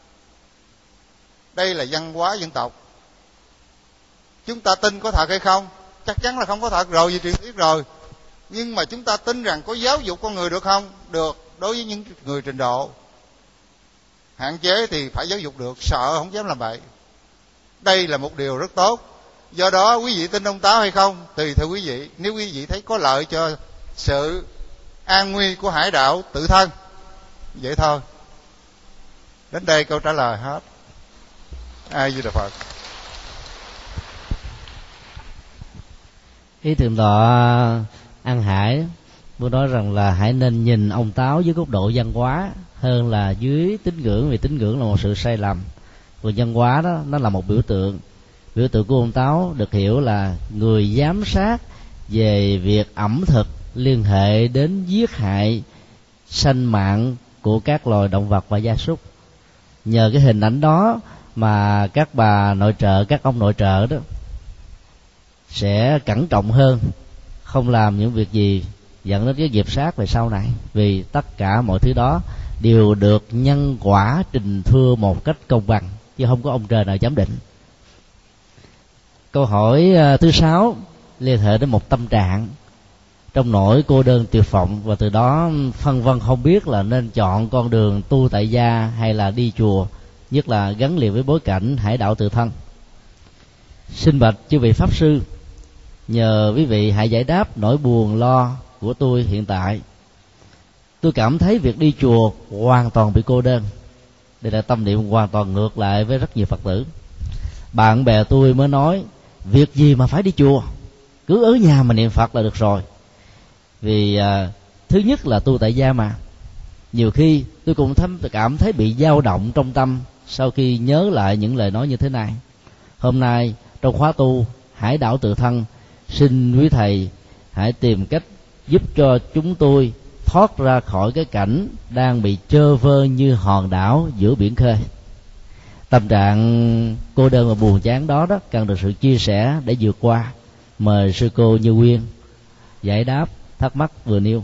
Đây là văn hóa dân tộc. Chúng ta tin có thật hay không? Chắc chắn là không có thật rồi, vì truyền thuyết rồi. Nhưng mà chúng ta tin rằng có giáo dục con người được không? Được, đối với những người trình độ. Hạn chế thì phải giáo dục được, sợ không dám làm bậy. Đây là một điều rất tốt. Do đó quý vị tin ông Táo hay không? Tùy theo quý vị. Nếu quý vị thấy có lợi cho sự an nguy của hải đạo tự thân, vậy thôi. Đến đây câu trả lời hết. A Di Đà Phật. Ý thượng tọa An Hải muốn nói rằng là hãy nên nhìn ông Táo dưới góc độ văn hóa hơn là dưới tín ngưỡng, vì tín ngưỡng là một sự sai lầm. Còn văn hóa đó nó là một biểu tượng. Biểu tượng của ông Táo được hiểu là người giám sát về việc ẩm thực liên hệ đến giết hại sanh mạng của các loài động vật và gia súc. Nhờ cái hình ảnh đó mà các bà nội trợ, các ông nội trợ đó sẽ cẩn trọng hơn, không làm những việc gì dẫn đến cái nghiệp sát về sau này, vì tất cả mọi thứ đó đều được nhân quả trình thưa một cách công bằng, chứ không có ông trời nào giám định. Câu hỏi thứ sáu liên hệ đến một tâm trạng trong nỗi cô đơn tuyệt vọng, và từ đó phân vân không biết là nên chọn con đường tu tại gia hay là đi chùa, nhất là gắn liền với bối cảnh hải đạo tự thân. Xin bạch chư vị pháp sư, nhờ quý vị hãy giải đáp nỗi buồn lo của tôi hiện tại. Tôi cảm thấy việc đi chùa hoàn toàn bị cô đơn. Đây là tâm niệm hoàn toàn ngược lại với rất nhiều Phật tử. Bạn bè tôi mới nói, việc gì mà phải đi chùa, cứ ở nhà mà niệm Phật là được rồi. Vì à, thứ nhất là tu tại gia mà, nhiều khi tôi cũng cảm thấy bị dao động trong tâm sau khi nhớ lại những lời nói như thế này. Hôm nay trong khóa tu Hải Đảo Tự Thân, xin quý thầy hãy tìm cách giúp cho chúng tôi thoát ra khỏi cái cảnh đang bị trơ vơ như hòn đảo giữa biển khơi. Tâm trạng cô đơn và buồn chán đó đó cần được sự chia sẻ để vượt qua. Mời sư cô Như Quyên giải đáp thắc mắc vừa nêu.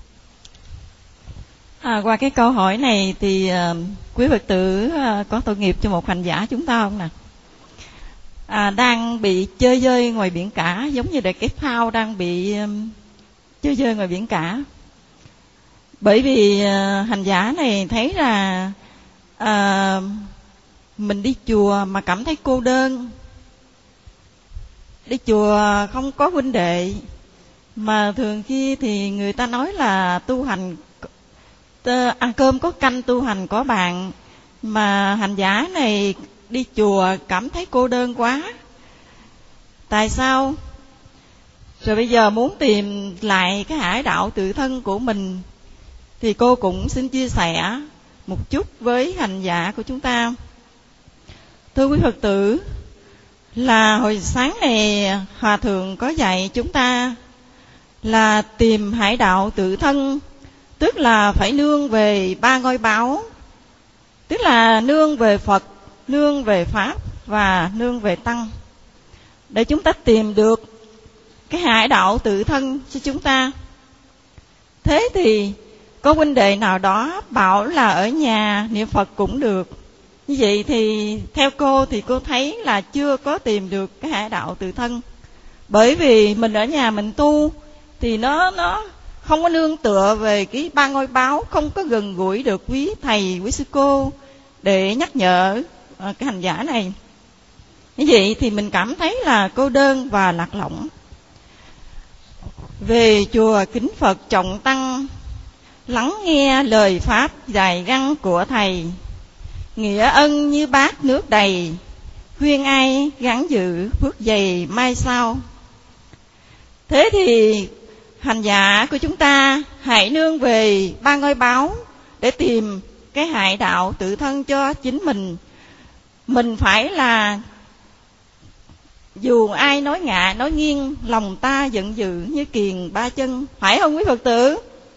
À, qua cái câu hỏi này thì uh, quý Phật tử uh, có tội nghiệp cho một hành giả chúng ta không nè? À, đang bị chơi dơi ngoài biển cả, giống như là cái phao đang bị um, chơi dơi ngoài biển cả. Bởi vì uh, hành giả này thấy là uh, mình đi chùa mà cảm thấy cô đơn, đi chùa không có huynh đệ, mà thường khi thì người ta nói là tu hành ăn cơm có canh, tu hành có bạn, mà hành giả này đi chùa cảm thấy cô đơn quá. Tại sao? Rồi bây giờ muốn tìm lại cái hải đạo tự thân của mình, thì cô cũng xin chia sẻ một chút với hành giả của chúng ta. Thưa quý Phật tử, là hồi sáng này Hòa Thượng có dạy chúng ta là tìm hải đạo tự thân, tức là phải nương về ba ngôi báu, tức là nương về Phật, nương về Pháp và nương về Tăng, để chúng ta tìm được cái hải đạo tự thân cho chúng ta. Thế thì có huynh đệ nào đó bảo là ở nhà niệm Phật cũng được. Như vậy thì theo cô thì cô thấy là chưa có tìm được cái hải đạo tự thân. Bởi vì mình ở nhà mình tu thì nó nó không có nương tựa về cái ba ngôi báo, không có gần gũi được quý thầy, quý sư cô để nhắc nhở cái hành giả này. Như vậy thì mình cảm thấy là cô đơn và lạc lõng. Về chùa kính Phật trọng tăng, lắng nghe lời Pháp dài găng của thầy, nghĩa ân như bát nước đầy, khuyên ai gắng giữ phước dày mai sau. Thế thì hành giả của chúng ta hãy nương về ba ngôi báo để tìm cái hải đạo tự thân cho chính mình. Mình phải là dù ai nói ngạ nói nghiêng, lòng ta giận dữ như kiền ba chân, phải không quý Phật tử?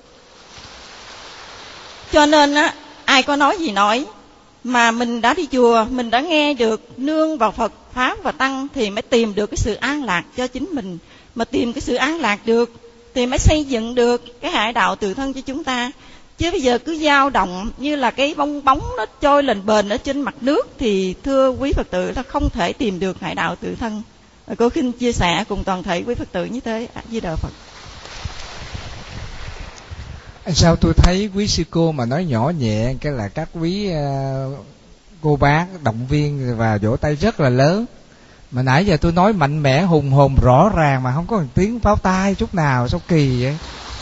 Cho nên á, ai có nói gì nói, mà mình đã đi chùa, mình đã nghe được nương vào Phật, Pháp và Tăng thì mới tìm được cái sự an lạc cho chính mình. Mà tìm cái sự an lạc được thì mới xây dựng được cái hải đạo tự thân cho chúng ta. Chứ bây giờ cứ dao động như là cái bong bóng nó trôi lên bền ở trên mặt nước thì thưa quý Phật tử là không thể tìm được hải đạo tự thân. Cô xin chia sẻ cùng toàn thể quý Phật tử như thế. A Di Đà Phật. Sao tôi thấy quý sư cô mà nói nhỏ nhẹ cái là các quý uh, cô bác động viên và vỗ tay rất là lớn. Mà nãy giờ tôi nói mạnh mẽ hùng hồn rõ ràng mà không có một tiếng pháo tay chút nào, sao kỳ vậy?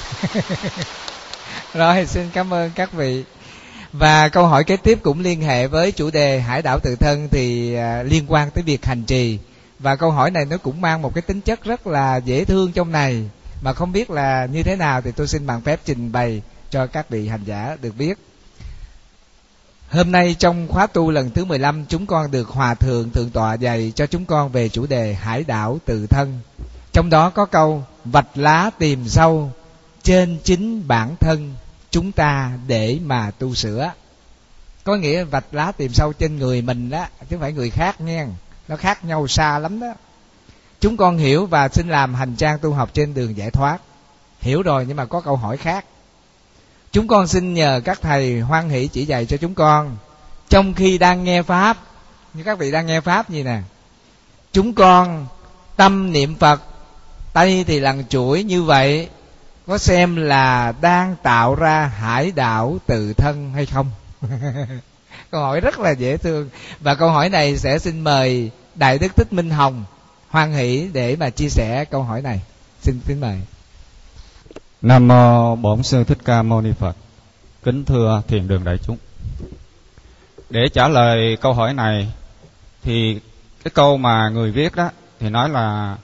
Rồi, xin cảm ơn các vị. Và câu hỏi kế tiếp cũng liên hệ với chủ đề hải đảo tự thân thì uh, liên quan tới việc hành trì. Và câu hỏi này nó cũng mang một cái tính chất rất là dễ thương trong này, mà không biết là như thế nào thì tôi xin bằng phép trình bày cho các vị hành giả được biết. Hôm nay trong khóa tu lần thứ mười lăm, chúng con được Hòa Thượng Thượng Tọa dạy cho chúng con về chủ đề hải đảo tự thân. Trong đó có câu vạch lá tìm sâu trên chính bản thân chúng ta để mà tu sửa. Có nghĩa vạch lá tìm sâu trên người mình đó, chứ không phải người khác nghe. Nó khác nhau xa lắm đó. Chúng con hiểu và xin làm hành trang tu học trên đường giải thoát. Hiểu rồi nhưng mà có câu hỏi khác. Chúng con xin nhờ các thầy hoan hỷ chỉ dạy cho chúng con. Trong khi đang nghe Pháp, như các vị đang nghe Pháp gì nè, chúng con tâm niệm Phật, tay thì lần chuỗi như vậy, có xem là đang tạo ra hải đảo tự thân hay không? Câu hỏi rất là dễ thương. Và câu hỏi này sẽ xin mời Đại Đức Thích Minh Hồng hoan hỷ để mà chia sẻ câu hỏi này. Xin kính mời. Nam mô Bổn Sư Thích Ca Mâu Ni Phật. Kính thưa thiền đường đại chúng, để trả lời câu hỏi này thì cái câu mà người viết đó thì nói là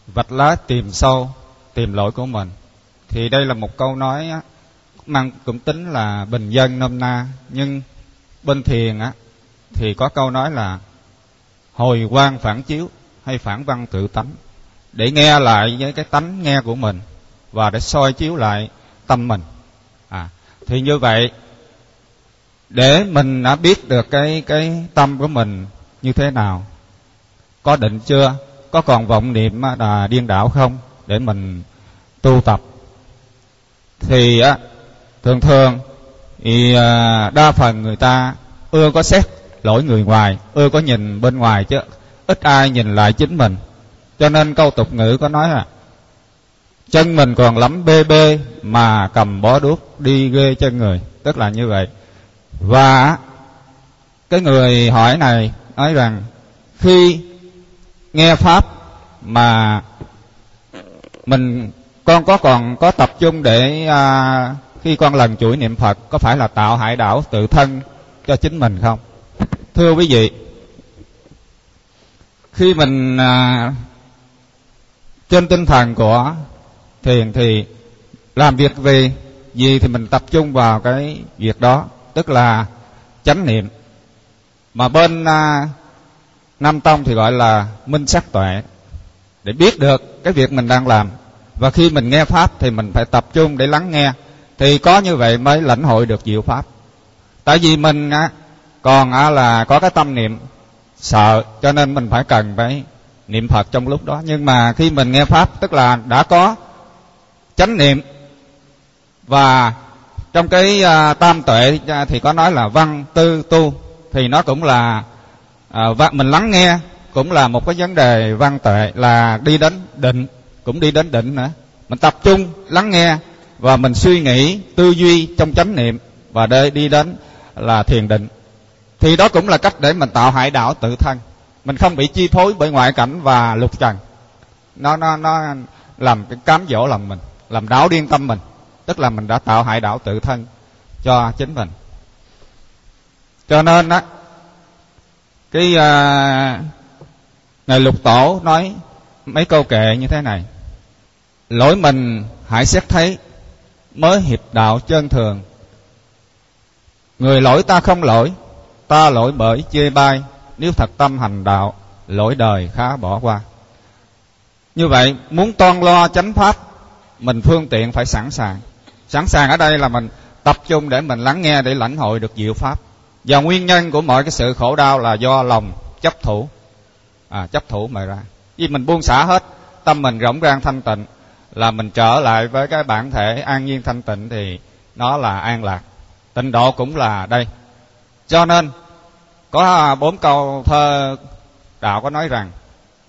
vạch lá tìm sâu, tìm lỗi của mình. Thì đây là một câu nói á, mang cũng tính là bình dân nôm na, nhưng bên thiền á thì có câu nói là hồi quang phản chiếu hay phản văn tự tánh, để nghe lại với cái tánh nghe của mình và để soi chiếu lại tâm mình. À, thì như vậy để mình đã biết được cái cái tâm của mình như thế nào, có định chưa, có còn vọng niệm là điên đảo không, để mình tu tập. Thì á thường thường thì đa phần người ta ưa có xét lỗi người ngoài, ưa có nhìn bên ngoài chứ ít ai nhìn lại chính mình. Cho nên câu tục ngữ có nói là chân mình còn lắm bê bê mà cầm bó đuốc đi ghê chân người, tức là như vậy. Và cái người hỏi này nói rằng khi nghe pháp mà mình con có còn có tập trung để à, khi con lần chuỗi niệm Phật có phải là tạo hại đảo tự thân cho chính mình không? Thưa quý vị, khi mình à, trên tinh thần của thiền thì làm việc gì gì thì mình tập trung vào cái việc đó, tức là chánh niệm. Mà bên à, Nam Tông thì gọi là minh sắc tuệ, để biết được cái việc mình đang làm. Và khi mình nghe pháp thì mình phải tập trung để lắng nghe, thì có như vậy mới lãnh hội được diệu pháp. Tại vì mình á, còn á, là có cái tâm niệm sợ, cho nên mình phải cần phải niệm Phật trong lúc đó. Nhưng mà khi mình nghe pháp tức là đã có chánh niệm. Và trong cái à, tam tuệ thì có nói là văn tư tu, thì nó cũng là à, mình lắng nghe cũng là một cái vấn đề văn tuệ, là đi đến định, cũng đi đến định nữa. Mình tập trung lắng nghe và mình suy nghĩ tư duy trong chánh niệm và để đi đến là thiền định. Thì đó cũng là cách để mình tạo hải đảo tự thân. Mình không bị chi phối bởi ngoại cảnh và lục trần. Nó nó nó làm cái cám dỗ lòng mình, làm đảo điên tâm mình, tức là mình đã tạo hải đảo tự thân cho chính mình. Cho nên á, cái à, ngài Lục Tổ nói mấy câu kệ như thế này: lỗi mình hãy xét thấy, mới hiệp đạo chân thường. Người lỗi ta không lỗi, ta lỗi bởi chê bai. Nếu thật tâm hành đạo, lỗi đời khá bỏ qua. Như vậy, muốn toan lo chánh pháp, mình phương tiện phải sẵn sàng. Sẵn sàng ở đây là mình tập trung để mình lắng nghe, để lãnh hội được diệu pháp. Và nguyên nhân của mọi cái sự khổ đau là do lòng chấp thủ, à, chấp thủ mà ra. Vì mình buông xả hết, tâm mình rỗng rang thanh tịnh, là mình trở lại với cái bản thể an nhiên thanh tịnh, thì nó là an lạc. Tịnh độ cũng là đây. Cho nên có bốn câu thơ đạo có nói rằng: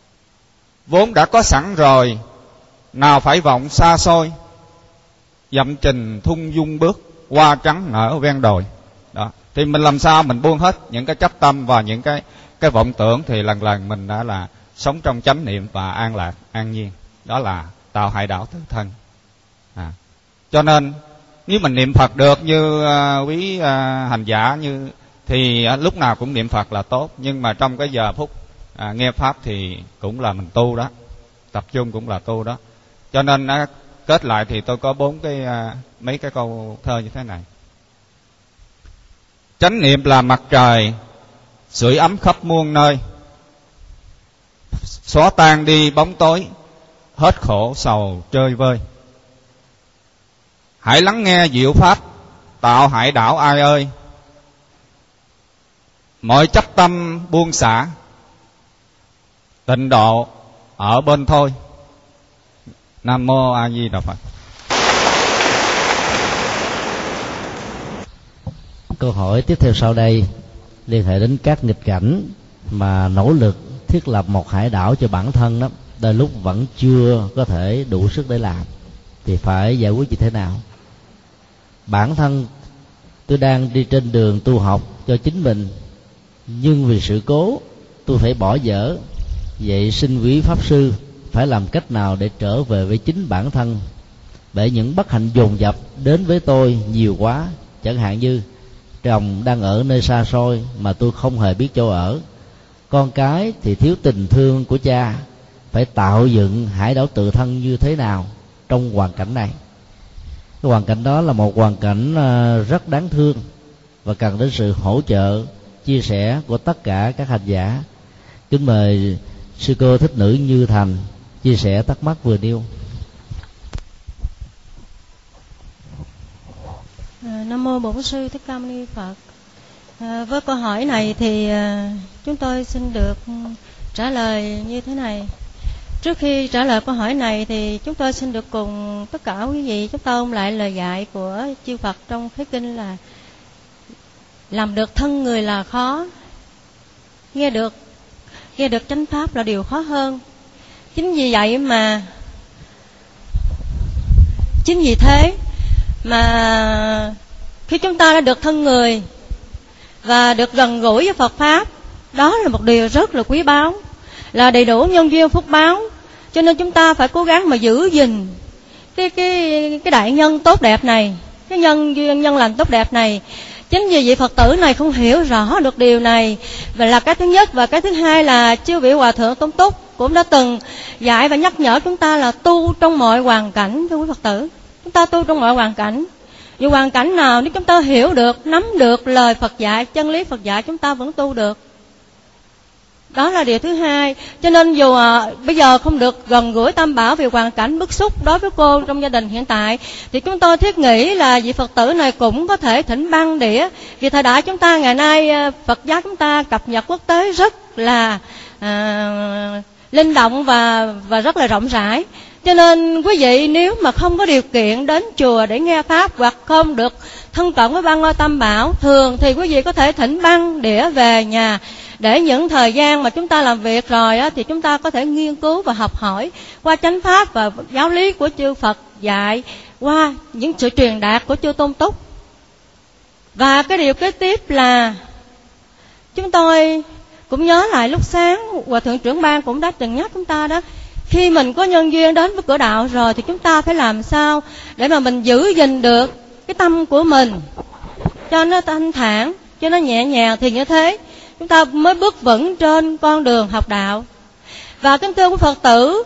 vốn đã có sẵn rồi, nào phải vọng xa xôi, dậm trình thung dung bước, hoa trắng nở ven đồi. Đó. Thì mình làm sao mình buông hết những cái chấp tâm và những cái cái vọng tưởng, thì lần lần mình đã là sống trong chánh niệm và an lạc, an nhiên. Đó là tạo hải đảo tự thân. À. Cho nên nếu mình niệm Phật được như uh, quý uh, hành giả như thì uh, lúc nào cũng niệm Phật là tốt. Nhưng mà trong cái giờ phút uh, nghe pháp thì cũng là mình tu đó, tập trung cũng là tu đó. Cho nên uh, kết lại thì tôi có bốn cái uh, mấy cái câu thơ như thế này: chánh niệm là mặt trời, sưởi ấm khắp muôn nơi, xóa tan đi bóng tối, hết khổ sầu chơi vơi. Hãy lắng nghe diệu pháp, tạo hải đảo ai ơi. Mọi chấp tâm buông xả, tịnh độ ở bên thôi. Nam mô A Di Đà Phật. Câu hỏi tiếp theo sau đây liên hệ đến các nghịch cảnh mà nỗ lực thiết lập một hải đảo cho bản thân đó, đôi lúc vẫn chưa có thể đủ sức để làm, thì phải giải quyết như thế nào? Bản thân tôi đang đi trên đường tu học cho chính mình, nhưng vì sự cố tôi phải bỏ dở. Vậy xin quý pháp sư phải làm cách nào để trở về với chính bản thân? Bởi những bất hạnh dồn dập đến với tôi nhiều quá. Chẳng hạn như chồng đang ở nơi xa xôi mà tôi không hề biết chỗ ở, con cái thì thiếu tình thương của cha, phải tạo dựng hải đảo tự thân như thế nào trong hoàn cảnh này. Cái hoàn cảnh đó là một hoàn cảnh rất đáng thương và cần đến sự hỗ trợ, chia sẻ của tất cả các hành giả. Kính mời sư cô Thích Nữ Như Thành chia sẻ thắc mắc vừa nêu. À, Nam mô Bổn Sư Thích Ca Mâu Ni Phật. À, với câu hỏi này thì à, chúng tôi xin được trả lời như thế này. Trước khi trả lời câu hỏi này thì chúng tôi xin được cùng tất cả quý vị chúng ta ôn lại lời dạy của chư Phật trong Khế Kinh là làm được thân người là khó, nghe được nghe được chánh pháp là điều khó hơn. Chính vì vậy mà chính vì thế mà khi chúng ta đã được thân người và được gần gũi với Phật pháp, đó là một điều rất là quý báu, là đầy đủ nhân duyên phúc báo. Cho nên chúng ta phải cố gắng mà giữ gìn cái cái cái đại nhân tốt đẹp này, cái nhân duyên nhân lành tốt đẹp này. Chính vì vị Phật tử này không hiểu rõ được điều này, và là cái thứ nhất. Và cái thứ hai là chư vị Hòa Thượng Tôn Túc cũng đã từng dạy và nhắc nhở chúng ta là tu trong mọi hoàn cảnh. Thưa quý Phật tử, chúng ta tu trong mọi hoàn cảnh. Dù hoàn cảnh nào nếu chúng ta hiểu được, nắm được lời Phật dạy, chân lý Phật dạy, chúng ta vẫn tu được. Đó là điều thứ hai. Cho nên dù à, bây giờ không được gần gũi Tam Bảo vì hoàn cảnh bức xúc đối với cô trong gia đình hiện tại, thì chúng tôi thiết nghĩ là vị Phật tử này cũng có thể thỉnh băng đĩa. Vì thời đại chúng ta ngày nay, Phật giáo chúng ta cập nhật quốc tế rất là à, linh động và, và rất là rộng rãi. Cho nên quý vị nếu mà không có điều kiện đến chùa để nghe pháp, hoặc không được thân cận với băng ngôi Tam Bảo, thường thì quý vị có thể thỉnh băng đĩa về nhà, để những thời gian mà chúng ta làm việc rồi á, thì chúng ta có thể nghiên cứu và học hỏi qua chánh pháp và giáo lý của chư Phật dạy, qua những sự truyền đạt của chư Tôn Túc. Và cái điều kế tiếp là chúng tôi cũng nhớ lại lúc sáng Hòa Thượng Trưởng Ban cũng đã từng nhắc chúng ta đó, khi mình có nhân duyên đến với cửa đạo rồi thì chúng ta phải làm sao để mà mình giữ gìn được cái tâm của mình cho nó thanh thản, cho nó nhẹ nhàng, thì như thế chúng ta mới bước vững trên con đường học đạo. Và kính thưa quý Phật tử,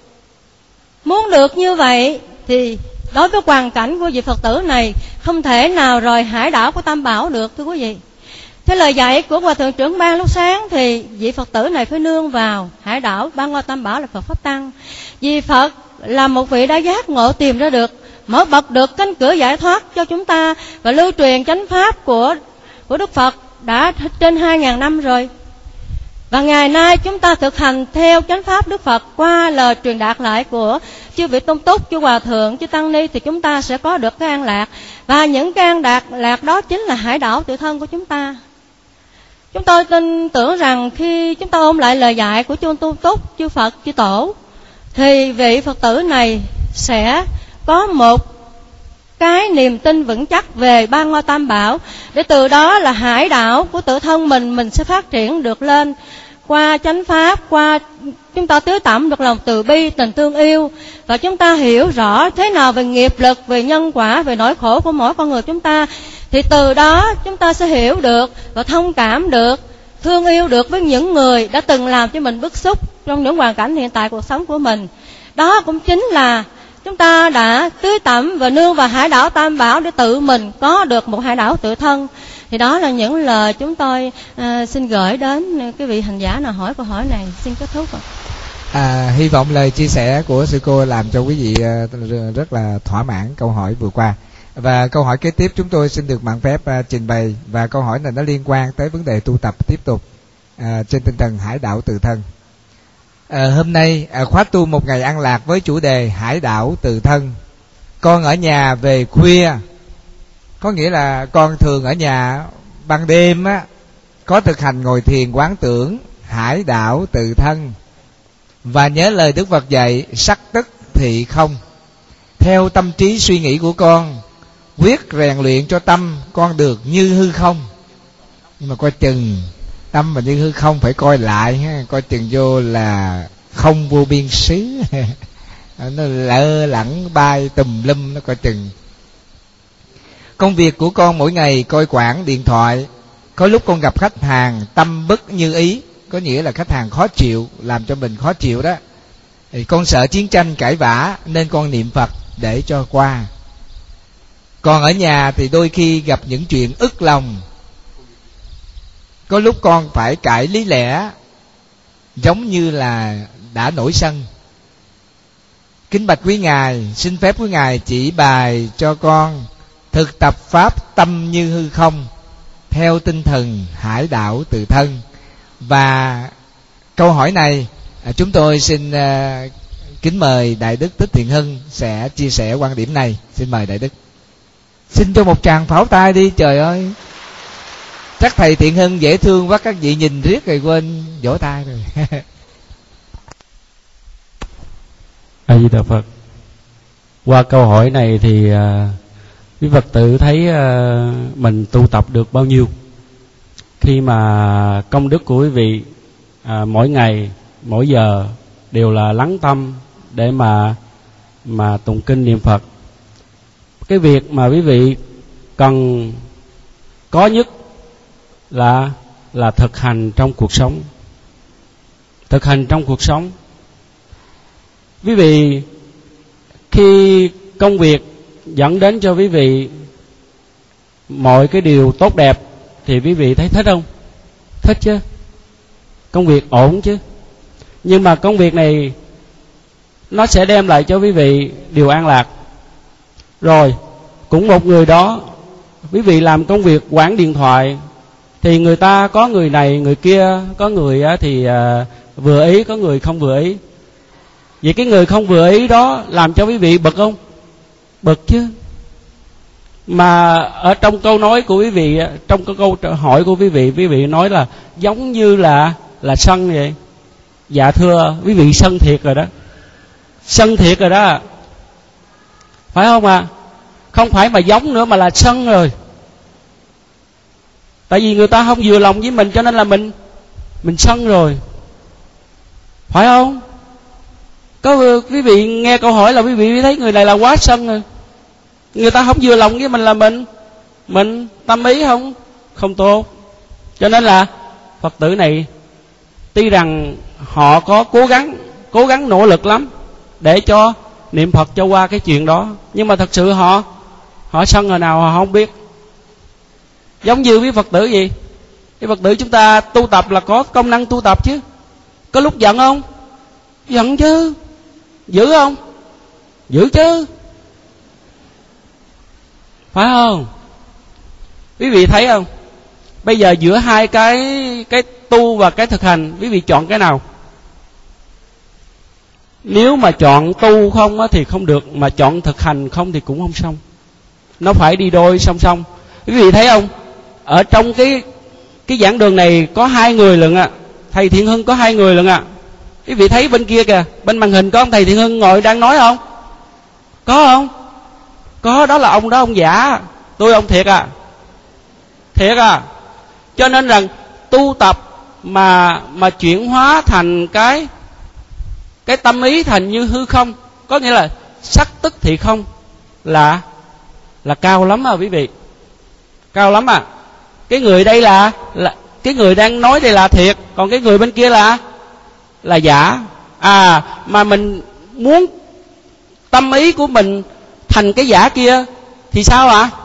muốn được như vậy thì đối với hoàn cảnh của vị Phật tử này không thể nào rời hải đảo của Tam Bảo được, thưa quý vị. Thế lời dạy của Hòa Thượng Trưởng Ban lúc sáng thì vị Phật tử này phải nương vào hải đảo Ba Ngôi Tam Bảo là Phật Pháp Tăng. Vì Phật là một vị đã giác ngộ tìm ra được, mở bật được cánh cửa giải thoát cho chúng ta, và lưu truyền chánh pháp của của Đức Phật đã trên hai ngàn năm rồi. Và ngày nay chúng ta thực hành theo chánh pháp Đức Phật qua lời truyền đạt lại của chư vị Tôn Túc, chư Hòa Thượng, chư Tăng Ni, thì chúng ta sẽ có được cái an lạc. Và những cái an lạc, lạc đó chính là hải đảo tự thân của chúng ta. Chúng tôi tin tưởng rằng khi chúng ta ôm lại lời dạy của chư Tôn Túc, chư Phật, chư Tổ, thì vị Phật tử này sẽ có một cái niềm tin vững chắc về Ba Ngôi Tam Bảo, để từ đó là hải đảo của tự thân mình mình sẽ phát triển được lên qua chánh pháp, qua chúng ta tưới tẩm được lòng từ bi, tình thương yêu, và chúng ta hiểu rõ thế nào về nghiệp lực, về nhân quả, về nỗi khổ của mỗi con người chúng ta, thì từ đó chúng ta sẽ hiểu được và thông cảm được, thương yêu được với những người đã từng làm cho mình bức xúc trong những hoàn cảnh hiện tại cuộc sống của mình. Đó cũng chính là chúng ta đã tưới tẩm và nương vào hải đảo Tam Bảo để tự mình có được một hải đảo tự thân. Thì đó là những lời chúng tôi à, xin gửi đến cái vị hành giả nào hỏi câu hỏi này. Xin kết thúc ạ. À, hy vọng lời chia sẻ của sư cô làm cho quý vị uh, rất là thỏa mãn câu hỏi vừa qua. Và câu hỏi kế tiếp chúng tôi xin được mạng phép uh, trình bày, và câu hỏi này nó liên quan tới vấn đề tu tập tiếp tục uh, trên tinh thần hải đảo tự thân. À, hôm nay à, khóa tu một ngày an lạc với chủ đề hải đảo tự thân. Con ở nhà về khuya, có nghĩa là con thường ở nhà ban đêm á, có thực hành ngồi thiền quán tưởng hải đảo tự thân, và nhớ lời Đức Phật dạy sắc tức thị không. Theo tâm trí suy nghĩ của con, quyết rèn luyện cho tâm con được như hư không. Nhưng mà coi chừng tâm mà như hư không phải coi lại ha, coi chừng vô là không vô biên xứ nó lơ lẳng bay tùm lum, nó coi chừng. Công việc của con mỗi ngày coi quản điện thoại, có lúc con gặp khách hàng tâm bất như ý, có nghĩa là khách hàng khó chịu, làm cho mình khó chịu đó, Thì con sợ chiến tranh cãi vã nên con niệm Phật để cho qua. Còn ở nhà thì đôi khi gặp những chuyện ức lòng, có lúc con phải cãi lý lẽ, giống như là đã nổi sân. Kính bạch quý Ngài, xin phép quý Ngài chỉ bài cho con thực tập pháp tâm như hư không, theo tinh thần hải đảo tự thân. Và câu hỏi này chúng tôi xin uh, kính mời Đại Đức Thích Thiện Hưng sẽ chia sẻ quan điểm này. Xin mời Đại Đức. Xin cho một tràng pháo tay đi, trời ơi. Chắc thầy Thiện Hưng dễ thương quá, các vị nhìn riết rồi quên vỗ tay rồi. A Di Đà Phật. Qua câu hỏi này thì uh, quý Phật tử thấy uh, mình tu tập được bao nhiêu khi mà công đức của quý vị uh, mỗi ngày mỗi giờ đều là lắng tâm để mà mà tụng kinh niệm Phật. Cái việc mà quý vị cần có nhất là là thực hành trong cuộc sống. Thực hành trong cuộc sống. Quý vị khi công việc dẫn đến cho quý vị mọi cái điều tốt đẹp thì quý vị thấy thích không? Thích chứ. Công việc ổn chứ. Nhưng mà công việc này nó sẽ đem lại cho quý vị điều an lạc. Rồi cũng một người đó, quý vị làm công việc quản điện thoại thì người ta có người này người kia, có người thì vừa ý, có người không vừa ý. Vậy cái người không vừa ý đó làm cho quý vị bực không? Bực chứ. Mà ở trong câu nói của quý vị, trong cái câu hỏi của quý vị, quý vị nói là giống như là là sân vậy. Dạ thưa, quý vị sân thiệt rồi đó. Sân thiệt rồi đó. Phải không ạ? À? Không phải mà giống nữa mà là sân rồi. Tại vì người ta không vừa lòng với mình cho nên là mình mình sân rồi. Phải không? Có quý vị nghe câu hỏi là quý vị thấy người này là quá sân rồi. Người ta không vừa lòng với mình là mình mình tâm ý không không tốt. Cho nên là Phật tử này tuy rằng họ có cố gắng cố gắng nỗ lực lắm để cho niệm Phật cho qua cái chuyện đó, nhưng mà thật sự họ họ sân hồi nào họ không biết. Giống như với Phật tử gì, cái Phật tử chúng ta tu tập là có công năng tu tập chứ. Có lúc giận không? Giận chứ. Giữ không? Giữ chứ. Phải không? Quý vị thấy không? Bây giờ giữa hai cái cái tu và cái thực hành, quý vị chọn cái nào? Nếu mà chọn tu không á thì không được, mà chọn thực hành không thì cũng không xong. Nó phải đi đôi song song. Quý vị thấy không? Ở trong cái cái giảng đường này có hai người lận ạ. À. Thầy Thiện Hưng có hai người lận ạ. À. Quý vị thấy bên kia kìa, bên màn hình có ông thầy Thiện Hưng ngồi đang nói không? Có không? Có, đó là ông đó, ông giả. Tôi ông thiệt à. Thiệt à. Cho nên rằng tu tập mà mà chuyển hóa thành cái cái tâm ý thành như hư không, có nghĩa là sắc tức thì không, là là cao lắm à quý vị. Cao lắm à. Cái người đây là là cái người đang nói đây là thiệt, còn cái người bên kia là là giả. À mà mình muốn tâm ý của mình thành cái giả kia thì sao ạ? À?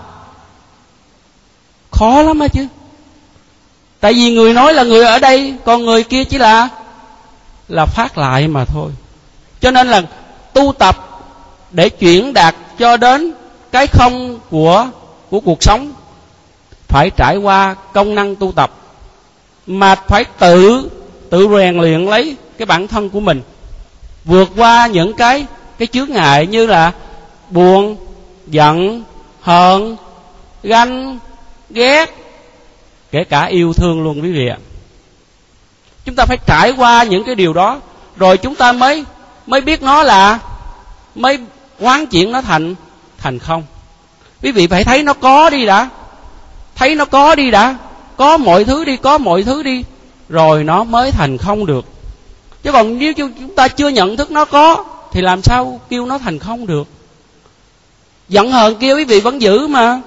Khó lắm á chứ. Tại vì người nói là người ở đây, còn người kia chỉ là là phát lại mà thôi. Cho nên là tu tập để chuyển đạt cho đến cái không của của cuộc sống phải trải qua công năng tu tập, mà phải tự tự rèn luyện lấy cái bản thân của mình, vượt qua những cái cái chướng ngại như là buồn, giận, hờn, ganh, ghét, kể cả yêu thương luôn quý vị ạ. Chúng ta phải trải qua những cái điều đó rồi chúng ta mới mới biết nó là mới quán chuyển nó thành thành không. Quý vị phải thấy nó có đi đã. Thấy nó có đi đã. Có mọi thứ đi, có mọi thứ đi, rồi nó mới thành không được. Chứ còn nếu chúng ta chưa nhận thức nó có thì làm sao kêu nó thành không được. Giận hờn kia quý vị vẫn giữ mà,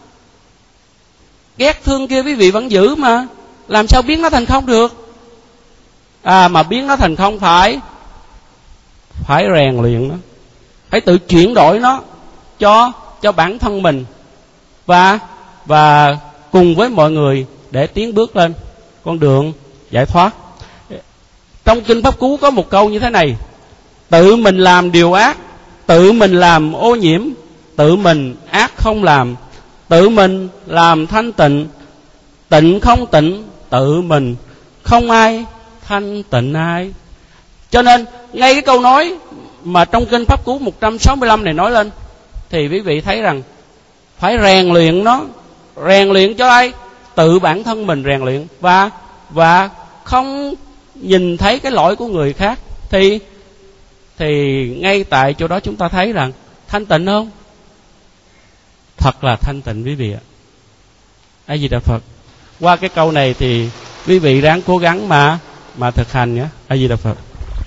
ghét thương kia quý vị vẫn giữ mà, làm sao biến nó thành không được. À mà biến nó thành không phải phải rèn luyện nó, phải tự chuyển đổi nó cho cho bản thân mình và và cùng với mọi người để tiến bước lên con đường giải thoát. Trong kinh Pháp Cú có một câu như thế này: tự mình làm điều ác, tự mình làm ô nhiễm, tự mình ác không làm, tự mình làm thanh tịnh, tịnh không tịnh, tự mình không ai thanh tịnh ai. Cho nên ngay cái câu nói mà trong kinh Pháp Cú một trăm sáu mươi lăm này nói lên, thì quý vị thấy rằng phải rèn luyện nó. Rèn luyện cho ai? Tự bản thân mình rèn luyện và và không nhìn thấy cái lỗi của người khác. Thì thì ngay tại chỗ đó chúng ta thấy rằng thanh tịnh không? Thật là thanh tịnh quý vị ạ. A Di Đà Phật. Qua cái câu này thì quý vị ráng cố gắng mà mà thực hành nhé. A Di Đà Phật.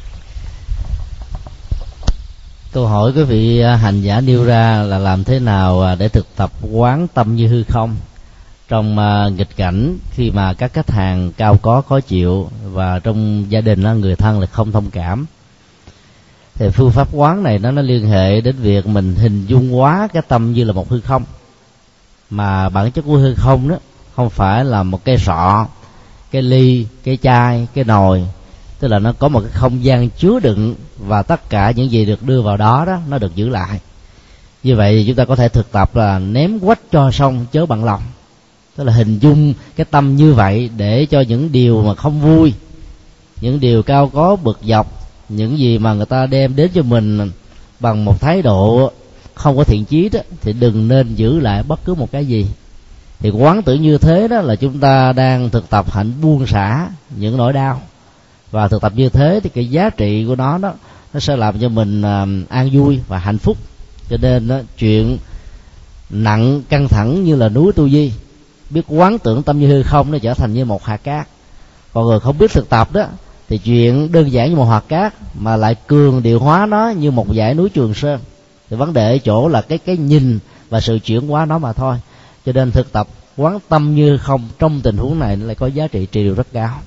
Câu hỏi quý vị hành giả nêu ra là làm thế nào để thực tập quán tâm như hư không trong nghịch cảnh, khi mà các khách hàng cao có khó chịu và trong gia đình người thân là không thông cảm. Thì phương pháp quán này nó nó liên hệ đến việc mình hình dung hóa cái tâm như là một hư không, mà bản chất của hư không đó không phải là một cái sọ, cái ly, cái chai, cái nồi, tức là nó có một cái không gian chứa đựng và tất cả những gì được đưa vào đó đó nó được giữ lại. Như vậy thì chúng ta có thể thực tập là ném quách cho xong chớ bận lòng, tức là hình dung cái tâm như vậy để cho những điều mà không vui, những điều cao có bực dọc, những gì mà người ta đem đến cho mình bằng một thái độ không có thiện chí đó, thì đừng nên giữ lại bất cứ một cái gì. Thì quán tưởng như thế đó là chúng ta đang thực tập hạnh buông xả những nỗi đau, và thực tập như thế thì cái giá trị của nó đó nó sẽ làm cho mình an vui và hạnh phúc. Cho nên đó, chuyện nặng căng thẳng như là núi Tu Di, biết quán tưởng tâm như hư không nó trở thành như một hạt cát. Còn người không biết thực tập đó thì chuyện đơn giản như một hạt cát mà lại cường điệu hóa nó như một dãy núi Trường Sơn. Thì vấn đề ở chỗ là cái cái nhìn và sự chuyển hóa nó mà thôi. Cho nên thực tập quán tâm như không trong tình huống này nó lại có giá trị trị liệu rất cao.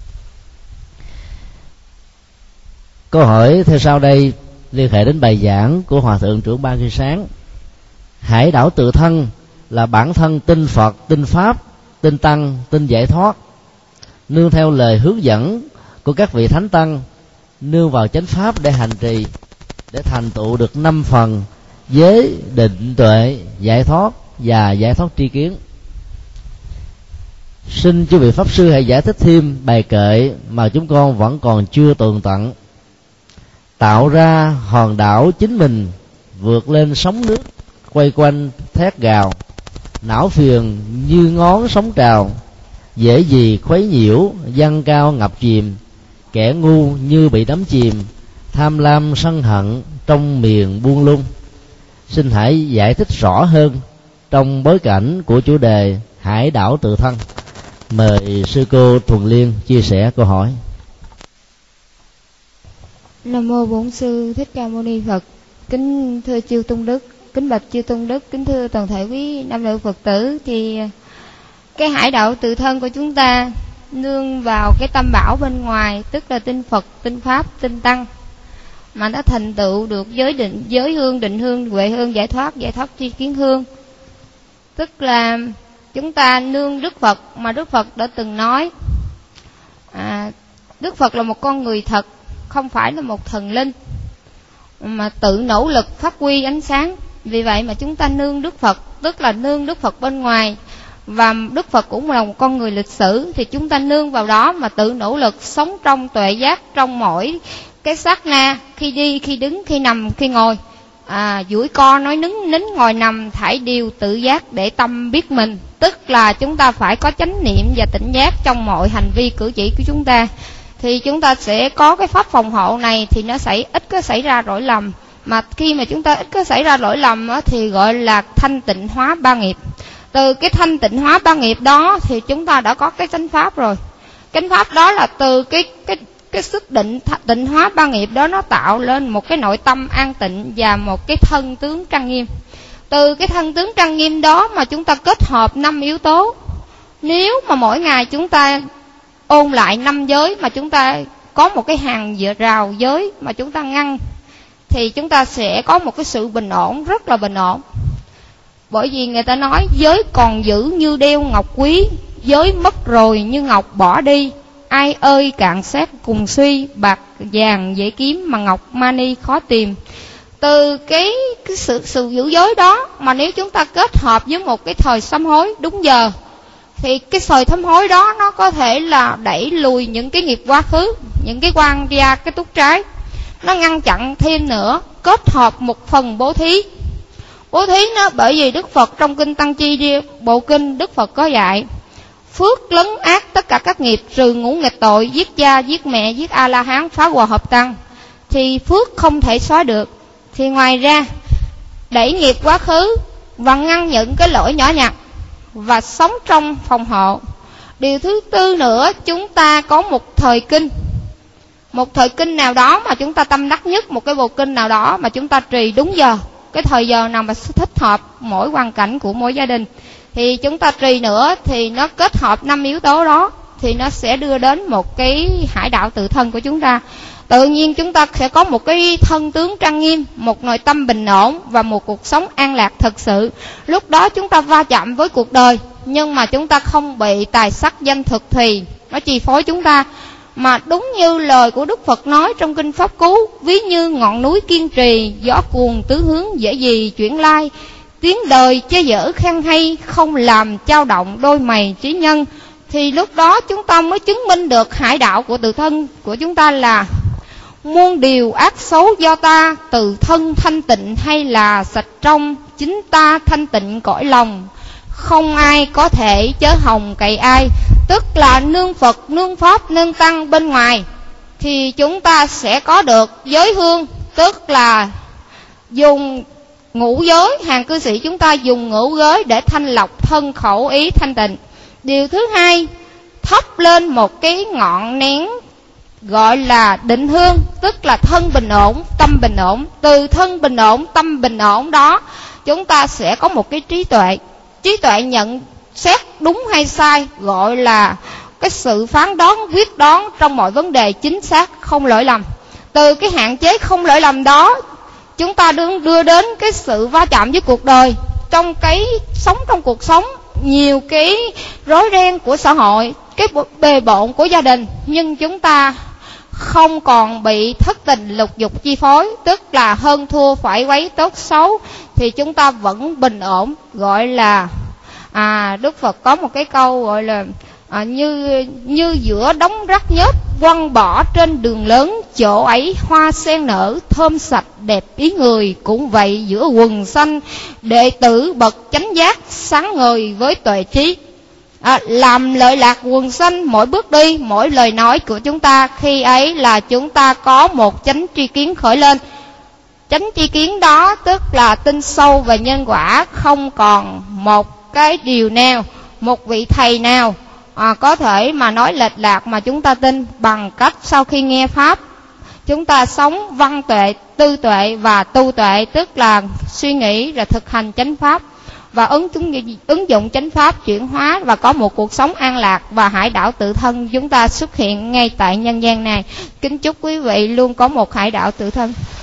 Câu hỏi theo sau đây liên hệ đến bài giảng của Hòa Thượng Trưởng Ban Khi Sáng. Hải đảo tự thân là bản thân tin Phật, tin Pháp, tin Tăng, tin giải thoát, nương theo lời hướng dẫn của các vị Thánh Tăng, nương vào chánh Pháp để hành trì, để thành tựu được năm phần giới, định, tuệ, giải thoát và giải thoát tri kiến. Xin chư vị Pháp Sư hãy giải thích thêm bài kệ mà chúng con vẫn còn chưa tường tận. Tạo ra hòn đảo chính mình, vượt lên sóng nước, quay quanh thét gào, não phiền như ngón sóng trào, dễ gì khuấy nhiễu, dâng cao ngập chìm, kẻ ngu như bị đắm chìm, tham lam sân hận trong miền buông lung. Xin hãy giải thích rõ hơn trong bối cảnh của chủ đề hải đảo tự thân. Mời sư cô Thuần Liên chia sẻ câu hỏi. Nam mô Bổn Sư Thích Ca Mâu Ni Phật. Kính thưa chư tôn đức, kính bạch chư tôn đức, kính thưa toàn thể quý nam nữ Phật tử. Thì cái hải đảo tự thân của chúng ta nương vào cái tâm bảo bên ngoài, tức là tin Phật, tin Pháp, tin Tăng, mà nó thành tựu được giới định, giới hương, định hương, huệ hương, giải thoát, giải thoát tri kiến hương. Tức là chúng ta nương Đức Phật, mà Đức Phật đã từng nói à, Đức Phật là một con người thật, không phải là một thần linh mà tự nỗ lực phát huy ánh sáng. Vì vậy mà chúng ta nương Đức Phật, tức là nương Đức Phật bên ngoài, và Đức Phật cũng là một con người lịch sử, thì chúng ta nương vào đó mà tự nỗ lực sống trong tuệ giác, trong mỗi cái sát na, khi đi, khi đứng, khi nằm, khi ngồi, à, duỗi co, nói nín, nín, ngồi nằm, thải điều tự giác để tâm biết mình. Tức là chúng ta phải có chánh niệm và tỉnh giác trong mọi hành vi cử chỉ của chúng ta, thì chúng ta sẽ có cái pháp phòng hộ này, thì nó sẽ ít có xảy ra lỗi lầm. Mà khi mà chúng ta ít có xảy ra lỗi lầm á, thì gọi là thanh tịnh hóa ba nghiệp. Từ cái thanh tịnh hóa ba nghiệp đó thì chúng ta đã có cái chánh pháp rồi. Chánh pháp đó là từ cái cái cái sức định tịnh hóa ba nghiệp đó, nó tạo lên một cái nội tâm an tịnh và một cái thân tướng trang nghiêm. Từ cái thân tướng trang nghiêm đó mà chúng ta kết hợp năm yếu tố. Nếu mà mỗi ngày chúng ta ôn lại năm giới, mà chúng ta có một cái hàng rào giới mà chúng ta ngăn thì chúng ta sẽ có một cái sự bình ổn, rất là bình ổn. Bởi vì người ta nói giới còn giữ như đeo ngọc quý, giới mất rồi như ngọc bỏ đi. Ai ơi cạn xét cùng suy, bạc vàng dễ kiếm mà ngọc mani khó tìm. Từ cái, cái sự, sự giữ giới đó mà nếu chúng ta kết hợp với một cái thời sám hối đúng giờ, thì cái thời sám hối đó nó có thể là đẩy lùi những cái nghiệp quá khứ, những cái quan gia, cái túc trái. Nó ngăn chặn thêm nữa, kết hợp một phần bố thí. Bố thí nó bởi vì Đức Phật trong kinh Tăng Chi bộ kinh, Đức Phật có dạy phước lấn át tất cả các nghiệp, trừ ngũ nghịch tội, giết cha, giết mẹ, giết A-la-hán, phá hòa hợp tăng, thì phước không thể xóa được. Thì ngoài ra đẩy nghiệp quá khứ và ngăn những cái lỗi nhỏ nhặt và sống trong phòng hộ. Điều thứ tư nữa, chúng ta có một thời kinh, một thời kinh nào đó mà chúng ta tâm đắc nhất, một cái bộ kinh nào đó mà chúng ta trì đúng giờ, cái thời giờ nào mà thích hợp mỗi hoàn cảnh của mỗi gia đình, thì chúng ta trì nữa, thì nó kết hợp năm yếu tố đó, thì nó sẽ đưa đến một cái hải đạo tự thân của chúng ta. Tự nhiên chúng ta sẽ có một cái thân tướng trang nghiêm, một nội tâm bình ổn và một cuộc sống an lạc thực sự. Lúc đó chúng ta va chạm với cuộc đời, nhưng mà chúng ta không bị tài sắc danh thực thùy nó chi phối chúng ta, mà đúng như lời của Đức Phật nói trong kinh Pháp Cú, ví như ngọn núi kiên trì, gió cuồng tứ hướng dễ gì chuyển lai, tiếng đời chê dở khen hay, không làm chao động đôi mày trí nhân. Thì lúc đó chúng ta mới chứng minh được hải đạo của tự thân của chúng ta là muôn điều ác xấu do ta, từ thân thanh tịnh hay là sạch trong, chính ta thanh tịnh cõi lòng, không ai có thể chớ hồng cậy ai. Tức là nương Phật, nương Pháp, nương Tăng bên ngoài, thì chúng ta sẽ có được giới hương, tức là dùng ngũ giới, hàng cư sĩ chúng ta dùng ngũ giới để thanh lọc thân khẩu ý thanh tịnh. Điều thứ hai, thắp lên một cái ngọn nén gọi là định hương, tức là thân bình ổn, tâm bình ổn. Từ thân bình ổn, tâm bình ổn đó, chúng ta sẽ có một cái trí tuệ. Trí tuệ nhận xét đúng hay sai, gọi là cái sự phán đoán, quyết đoán trong mọi vấn đề chính xác, không lỗi lầm. Từ cái hạn chế không lỗi lầm đó, chúng ta đưa, đưa đến cái sự va chạm với cuộc đời. Trong cái sống trong cuộc sống, nhiều cái rối ren của xã hội, cái bề bộn của gia đình, nhưng chúng ta không còn bị thất tình lục dục chi phối, tức là hơn thua phải quấy tốt xấu, thì chúng ta vẫn bình ổn. Gọi là à, Đức Phật có một cái câu gọi là à, như như giữa đống rác nhớp quăng bỏ trên đường lớn, chỗ ấy hoa sen nở thơm sạch đẹp ý người, cũng vậy giữa quần xanh đệ tử bậc chánh giác sáng ngời với tuệ trí. À, làm lợi lạc quần xanh mỗi bước đi, mỗi lời nói của chúng ta, khi ấy là chúng ta có một chánh tri kiến khởi lên. Chánh tri kiến đó tức là tin sâu về nhân quả, không còn một cái điều nào, một vị thầy nào à, có thể mà nói lệch lạc mà chúng ta tin, bằng cách sau khi nghe Pháp, chúng ta sống văn tuệ, tư tuệ và tu tuệ, tức là suy nghĩ và thực hành chánh Pháp, và ứng, ứng dụng chánh Pháp chuyển hóa và có một cuộc sống an lạc, và hải đảo tự thân chúng ta xuất hiện ngay tại nhân gian này. Kính chúc quý vị luôn có một hải đảo tự thân.